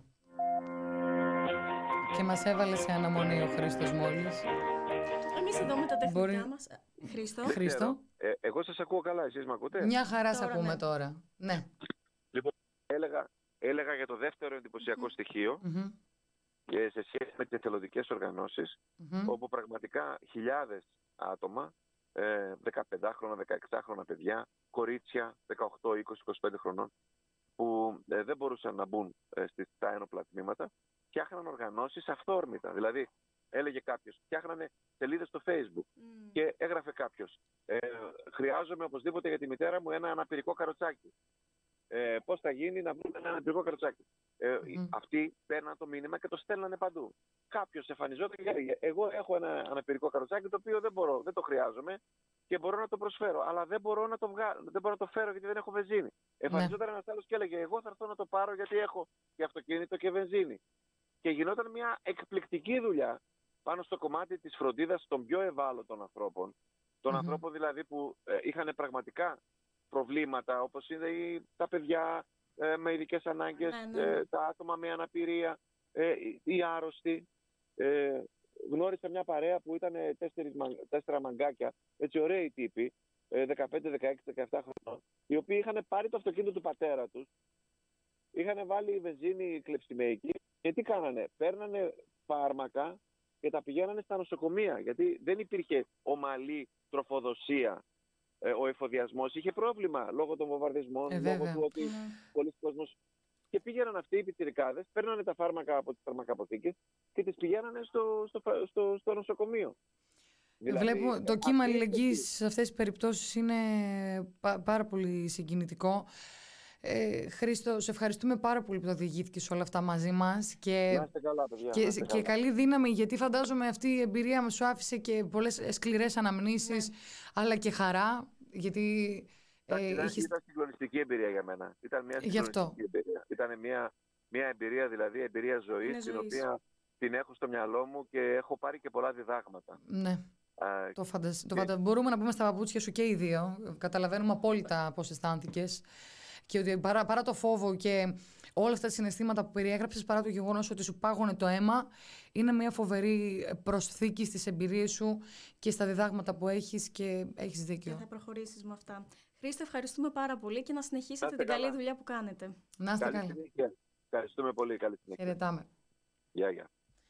Και μας έβαλε σε αναμονή ο Χρήστος μόλις. Εμείς εδώ με τα τεχνικά Μπορεί... μας. Χρήστο. Χρήστο. Ε, εγώ σας ακούω καλά, εσείς με ακούτε? Μια χαρά Τώρα, σ' ακούμε ναι. τώρα. Ναι. Λοιπόν, έλεγα, έλεγα για το δεύτερο εντυπωσιακό Mm-hmm. στοιχείο Mm-hmm. και σε σχέση με τις εθελοντικές οργανώσεις, Mm-hmm. όπου πραγματικά χιλιάδες άτομα, ε, δεκαπεντάχρονα, δεκαεξάχρονα παιδιά, κορίτσια δεκαοκτώ, είκοσι, είκοσι πέντε χρονών, που ε, δεν μπορούσαν να μπουν ε, στα ένοπλα τμήματα, φτιάχναν οργανώσεις αυθόρμητα. Δηλαδή, έλεγε κάποιος, φτιάχνανε σελίδες στο Facebook Mm. και έγραφε κάποιος, ε, χρειάζομαι οπωσδήποτε για τη μητέρα μου ένα αναπηρικό καροτσάκι. Ε, πώς θα γίνει να βρούμε ένα αναπηρικό καροτσάκι. Ε, Mm. Αυτοί παίρναν το μήνυμα και το στέλνανε παντού. Κάποιος εμφανιζόταν και έλεγε, εγώ έχω ένα αναπηρικό καροτσάκι το οποίο δεν μπορώ, δεν το χρειάζομαι και μπορώ να το προσφέρω, αλλά δεν μπορώ να το, βγα... δεν μπορώ να το φέρω γιατί δεν έχω βενζίνη. Εμφανιζόταν ένας άλλος και έλεγε, εγώ θα έρθω να το πάρω γιατί έχω και αυτοκίνητο και βενζίνη. και γινόταν μια εκπληκτική δουλειά πάνω στο κομμάτι της φροντίδας των πιο ευάλωτων ανθρώπων. Των mm-hmm. ανθρώπων δηλαδή που ε, είχαν πραγματικά προβλήματα, όπως είναι οι, τα παιδιά ε, με ειδικές ανάγκες, mm-hmm. ε, τα άτομα με αναπηρία, ε, οι άρρωστοι. Ε, γνώρισα μια παρέα που ήταν τέσσερις, τέσσερα μαγκάκια, έτσι ωραίοι τύποι, δεκαπέντε, δεκαέξι, δεκαεπτά χρονών, οι οποίοι είχαν πάρει το αυτοκίνητο του πατέρα τους, είχαν βάλει βενζίνη κλεψιμαϊκή και τι κάνανε, παίρνανε φάρμακα και τα πηγαίνανε στα νοσοκομεία, γιατί δεν υπήρχε ομαλή τροφοδοσία. Ε, ο εφοδιασμός είχε πρόβλημα λόγω των βομβαρδισμών, ε, λόγω του ότι mm. πολλοί κόσμος. Και πήγαιναν αυτοί οι πιτσιρικάδες, παίρνανε τα φάρμακα από τις φαρμακαποθήκες και τις πηγαίνανε στο, στο, στο, στο νοσοκομείο. Δηλαδή, βλέπω το κύμα αλληλεγγύης σε αυτές τις περιπτώσεις είναι πά, πάρα πολύ συγκινητικό. Ε, Χρήστο, σε ευχαριστούμε πάρα πολύ που τα διηγήθηκες όλα αυτά μαζί μας και, καλά, παιδιά, και, και καλά. Καλή δύναμη, γιατί φαντάζομαι αυτή η εμπειρία μου σου άφησε και πολλές σκληρές αναμνήσεις, ναι. αλλά και χαρά, γιατί ήταν, ε, ήταν, είχες... ήταν συγκλονιστική εμπειρία για μένα. Ήταν μια συγκλονιστική εμπειρία. Ήταν μια, μια εμπειρία, δηλαδή εμπειρία ζωής, την ζωής. οποία την έχω στο μυαλό μου και έχω πάρει και πολλά διδάγματα. Ναι. Α, το φαντασ... και... το φαντα... Μπορούμε να πούμε στα παπούτσια σου και οι δύο. Καταλαβαίνουμε απόλυτα πώς αισθάνθηκες. Και ότι παρά, παρά το φόβο και όλα αυτά τα συναισθήματα που περιέγραψες, παρά το γεγονός ότι σου πάγωνε το αίμα, είναι μια φοβερή προσθήκη στις εμπειρίες σου και στα διδάγματα που έχεις και έχεις δίκιο. Και θα προχωρήσεις με αυτά. Χρήστο, ευχαριστούμε πάρα πολύ και να συνεχίσετε την καλά. καλή δουλειά που κάνετε. Να είστε καλά. Ευχαριστούμε πολύ. Καλή συνέχεια. Χαιρετάμε. Γεια, γεια.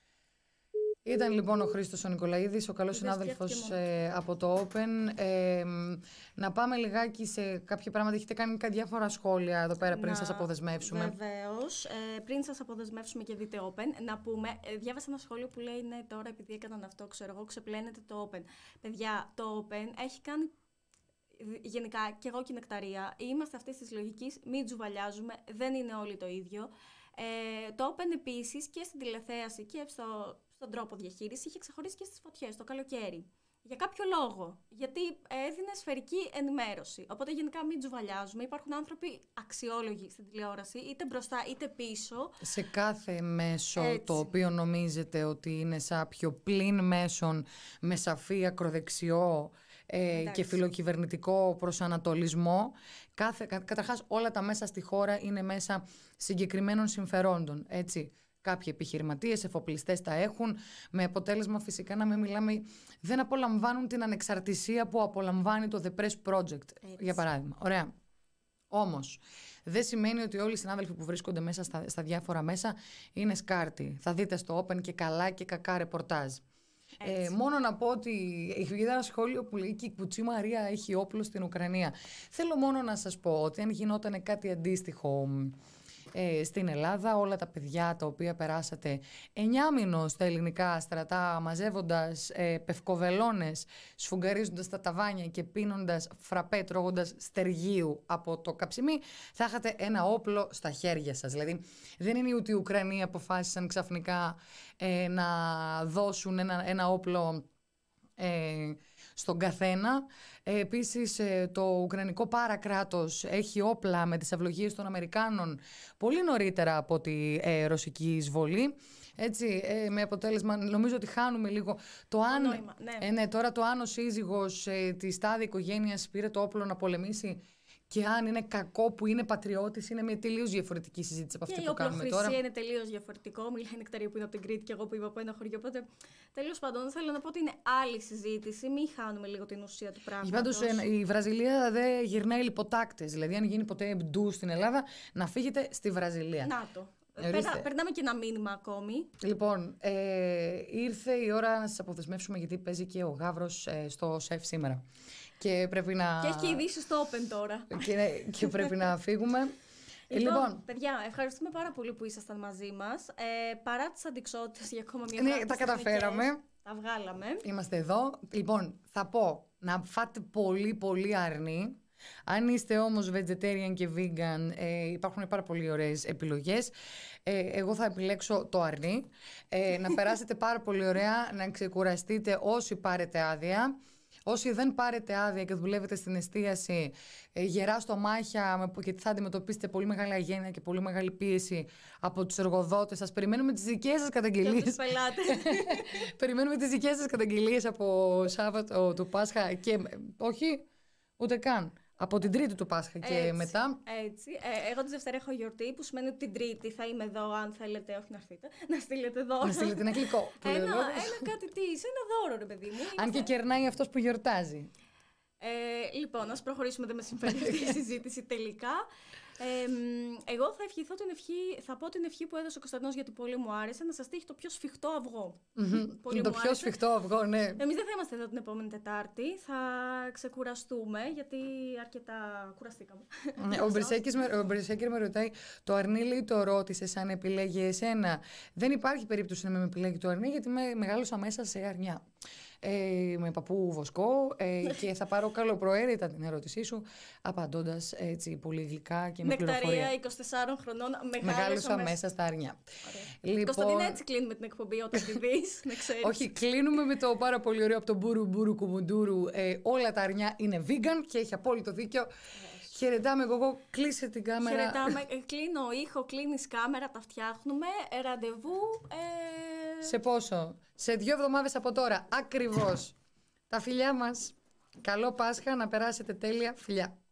Ήταν λοιπόν ο Χρήστος ο Νικολαίδης, ο καλός συνάδελφος ε, από το Open. Ε, να πάμε λιγάκι σε κάποια πράγματα. Έχετε κάνει διάφορα σχόλια εδώ πέρα πριν να, σας αποδεσμεύσουμε. Βεβαίως. Ε, πριν σας αποδεσμεύσουμε και δείτε Open, να πούμε, ε, διάβασα ένα σχόλιο που λέει ναι, τώρα επειδή έκαναν αυτό, ξέρω εγώ, ξεπλένεται το Open. Παιδιά, το Open έχει κάνει. Γενικά, και εγώ και η Νεκταρία, είμαστε αυτής της λογικής, μην τζουβαλιάζουμε, δεν είναι όλοι το ίδιο. Ε, το Open επίσης και στην τηλεθέαση και στο, στον τρόπο διαχείρισης είχε ξεχωρίσει και στις φωτιές το καλοκαίρι. Για κάποιο λόγο. Γιατί έδινε σφαιρική ενημέρωση. Οπότε γενικά μην τζουβαλιάζουμε. Υπάρχουν άνθρωποι αξιόλογοι στην τηλεόραση, είτε μπροστά είτε πίσω. Σε κάθε μέσο Έτσι. το οποίο νομίζετε ότι είναι σάπιο πλην μέσων με σαφή ακροδεξιό ε, και φιλοκυβερνητικό προσανατολισμό. Κάθε, κα, καταρχάς όλα τα μέσα στη χώρα είναι μέσα συγκεκριμένων συμφερόντων. Έτσι. Κάποιοι επιχειρηματίες, εφοπλιστές τα έχουν, με αποτέλεσμα φυσικά να μην μιλάμε, δεν απολαμβάνουν την ανεξαρτησία που απολαμβάνει το The Press Project, έτσι. Για παράδειγμα. Ωραία. Όμως, δεν σημαίνει ότι όλοι οι συνάδελφοι που βρίσκονται μέσα στα, στα διάφορα μέσα είναι σκάρτοι. Θα δείτε στο Open και καλά και κακά ρεπορτάζ. Ε, μόνο να πω ότι είδα ένα σχόλιο που λέει και η Κουτσή Μαρία έχει όπλο στην Ουκρανία. Θέλω μόνο να σας πω ότι αν γινόταν κάτι αντίστοιχο Ε, στην Ελλάδα, όλα τα παιδιά τα οποία περάσατε εννιά μήνο στα ελληνικά στρατά, μαζεύοντας ε, πευκοβελώνες, σφουγγαρίζοντας τα ταβάνια και πίνοντας φραπέ, τρώγοντας στεργίου από το καψιμί, θα είχατε ένα όπλο στα χέρια σας. Δηλαδή δεν είναι ότι οι Ουκρανοί αποφάσισαν ξαφνικά ε, να δώσουν ένα, ένα όπλο ε, στον καθένα. Ε, επίσης ε, το Ουκρανικό παρακράτος έχει όπλα με τις ευλογίες των Αμερικάνων πολύ νωρίτερα από τη ε, ρωσική εισβολή. Έτσι, ε, με αποτέλεσμα νομίζω ότι χάνουμε λίγο το αν, νόημα, ναι. Ε, ναι, τώρα το αν ο σύζυγος ε, της τάδε οικογένειας πήρε το όπλο να πολεμήσει και αν είναι κακό που είναι πατριώτης, είναι μια τελείως διαφορετική συζήτηση από αυτή που κάνουμε τώρα. Και η οπλοχρησία είναι τελείως διαφορετικό. Μιλάει η Νεκταρία που είναι από την Κρήτη και εγώ που είμαι από ένα χωριό. Οπότε, τέλος πάντων, θέλω να πω ότι είναι άλλη συζήτηση. Μην χάνουμε λίγο την ουσία του πράγματος. Πάντως, η Βραζιλία δεν γυρνάει λιποτάκτες. Δηλαδή, αν γίνει ποτέ μπντού στην Ελλάδα, να φύγετε στη Βραζιλία. Να το. Περνά, περνάμε και ένα μήνυμα ακόμη. Λοιπόν, ε, ήρθε η ώρα να σας αποδεσμεύσουμε, γιατί παίζει και ο Γαύρος ε, στο ΣΕΦ σήμερα. Και πρέπει να. Και έχει και ειδήσεις στο Open τώρα. Και, και πρέπει να φύγουμε. Λοιπόν, λοιπόν, παιδιά, ευχαριστούμε πάρα πολύ που ήσασταν μαζί μας. Ε, παρά τις αντιξότητες για ακόμα μια φορά. Ναι, τα καταφέραμε. Τα βγάλαμε. Είμαστε εδώ. Λοιπόν, θα πω να φάτε πολύ πολύ αρνί. Αν είστε όμως vegetarian και vegan, ε, υπάρχουν πάρα πολύ ωραίες επιλογές. Ε, εγώ θα επιλέξω το αρνί. Ε, να περάσετε πάρα πολύ ωραία, να ξεκουραστείτε όσοι πάρετε άδεια. Όσοι δεν πάρετε άδεια και δουλεύετε στην εστίαση, ε, γερά στομάχια, γιατί θα αντιμετωπίσετε πολύ μεγάλη αγένεια και πολύ μεγάλη πίεση από τους εργοδότες σας. Περιμένουμε τις δικές σας καταγγελίες. Και από τους πελάτες. Περιμένουμε τις δικές σας καταγγελίες από Σάββατο του Πάσχα και όχι, ούτε καν. Από την Τρίτη του Πάσχα και έτσι, μετά. Έτσι. Ε, εγώ τη Δευτέρα έχω γιορτή, που σημαίνει ότι την Τρίτη θα είμαι εδώ. Αν θέλετε, όχι να έρθετε, να στείλετε δώρο. Να στείλετε ένα γλυκό. ένα, ένα κάτι τι, ένα δώρο, ρε παιδί μου. Αν και κερνάει αυτός που γιορτάζει. Ε, λοιπόν, ας προχωρήσουμε, δεν με συμφέρει αυτή η συζήτηση τελικά. Ε, εγώ θα ευχηθώ την ευχή, θα πω την ευχή που έδωσε ο Κωνσταντινός, γιατί πολύ μου άρεσε, να σας τύχει το πιο σφιχτό αυγό. Πολύ το πιο σφιχτό αυγό, ναι. Εμείς δεν θα είμαστε εδώ την επόμενη Τετάρτη, θα ξεκουραστούμε, γιατί αρκετά κουραστήκαμε. Ο Μπρισέκερ με ρωτάει, το αρνί λέει το ρώτησε αν επιλέγει εσένα. Δεν υπάρχει περίπτωση να με επιλέγει το αρνί, γιατί με μεγάλωσα μέσα σε αρνιά. Ε, με παππού Βοσκό ε, και θα πάρω καλοπροαίρετα την ερώτησή σου, απαντώντας έτσι πολύ γλυκά και με πληροφορία. Νεκταρία, είκοσι τεσσάρων χρονών, μεγάλωσα μέσα. μέσα στα αρνιά. Λοιπόν... Κωνσταντίνα, έτσι κλείνουμε την εκπομπή όταν τη δεις, να ξέρεις. Όχι, κλείνουμε με το πάρα πολύ ωραίο από το Μπούρου Μπούρου Κουμουντούρου. Ε, όλα τα αρνιά είναι vegan και έχει απόλυτο δίκιο. Yes. Χαιρετάμε, εγώ, κλείσε την κάμερα. Χαιρετάμε, κλείνω ήχο, κλείνεις κάμερα, τα φτιάχνουμε. Ε, ραντεβού. Ε... Σε πόσο? Σε δύο εβδομάδες από τώρα, ακριβώς. Τα φιλιά μας. Καλό Πάσχα, να περάσετε τέλεια. Φιλιά.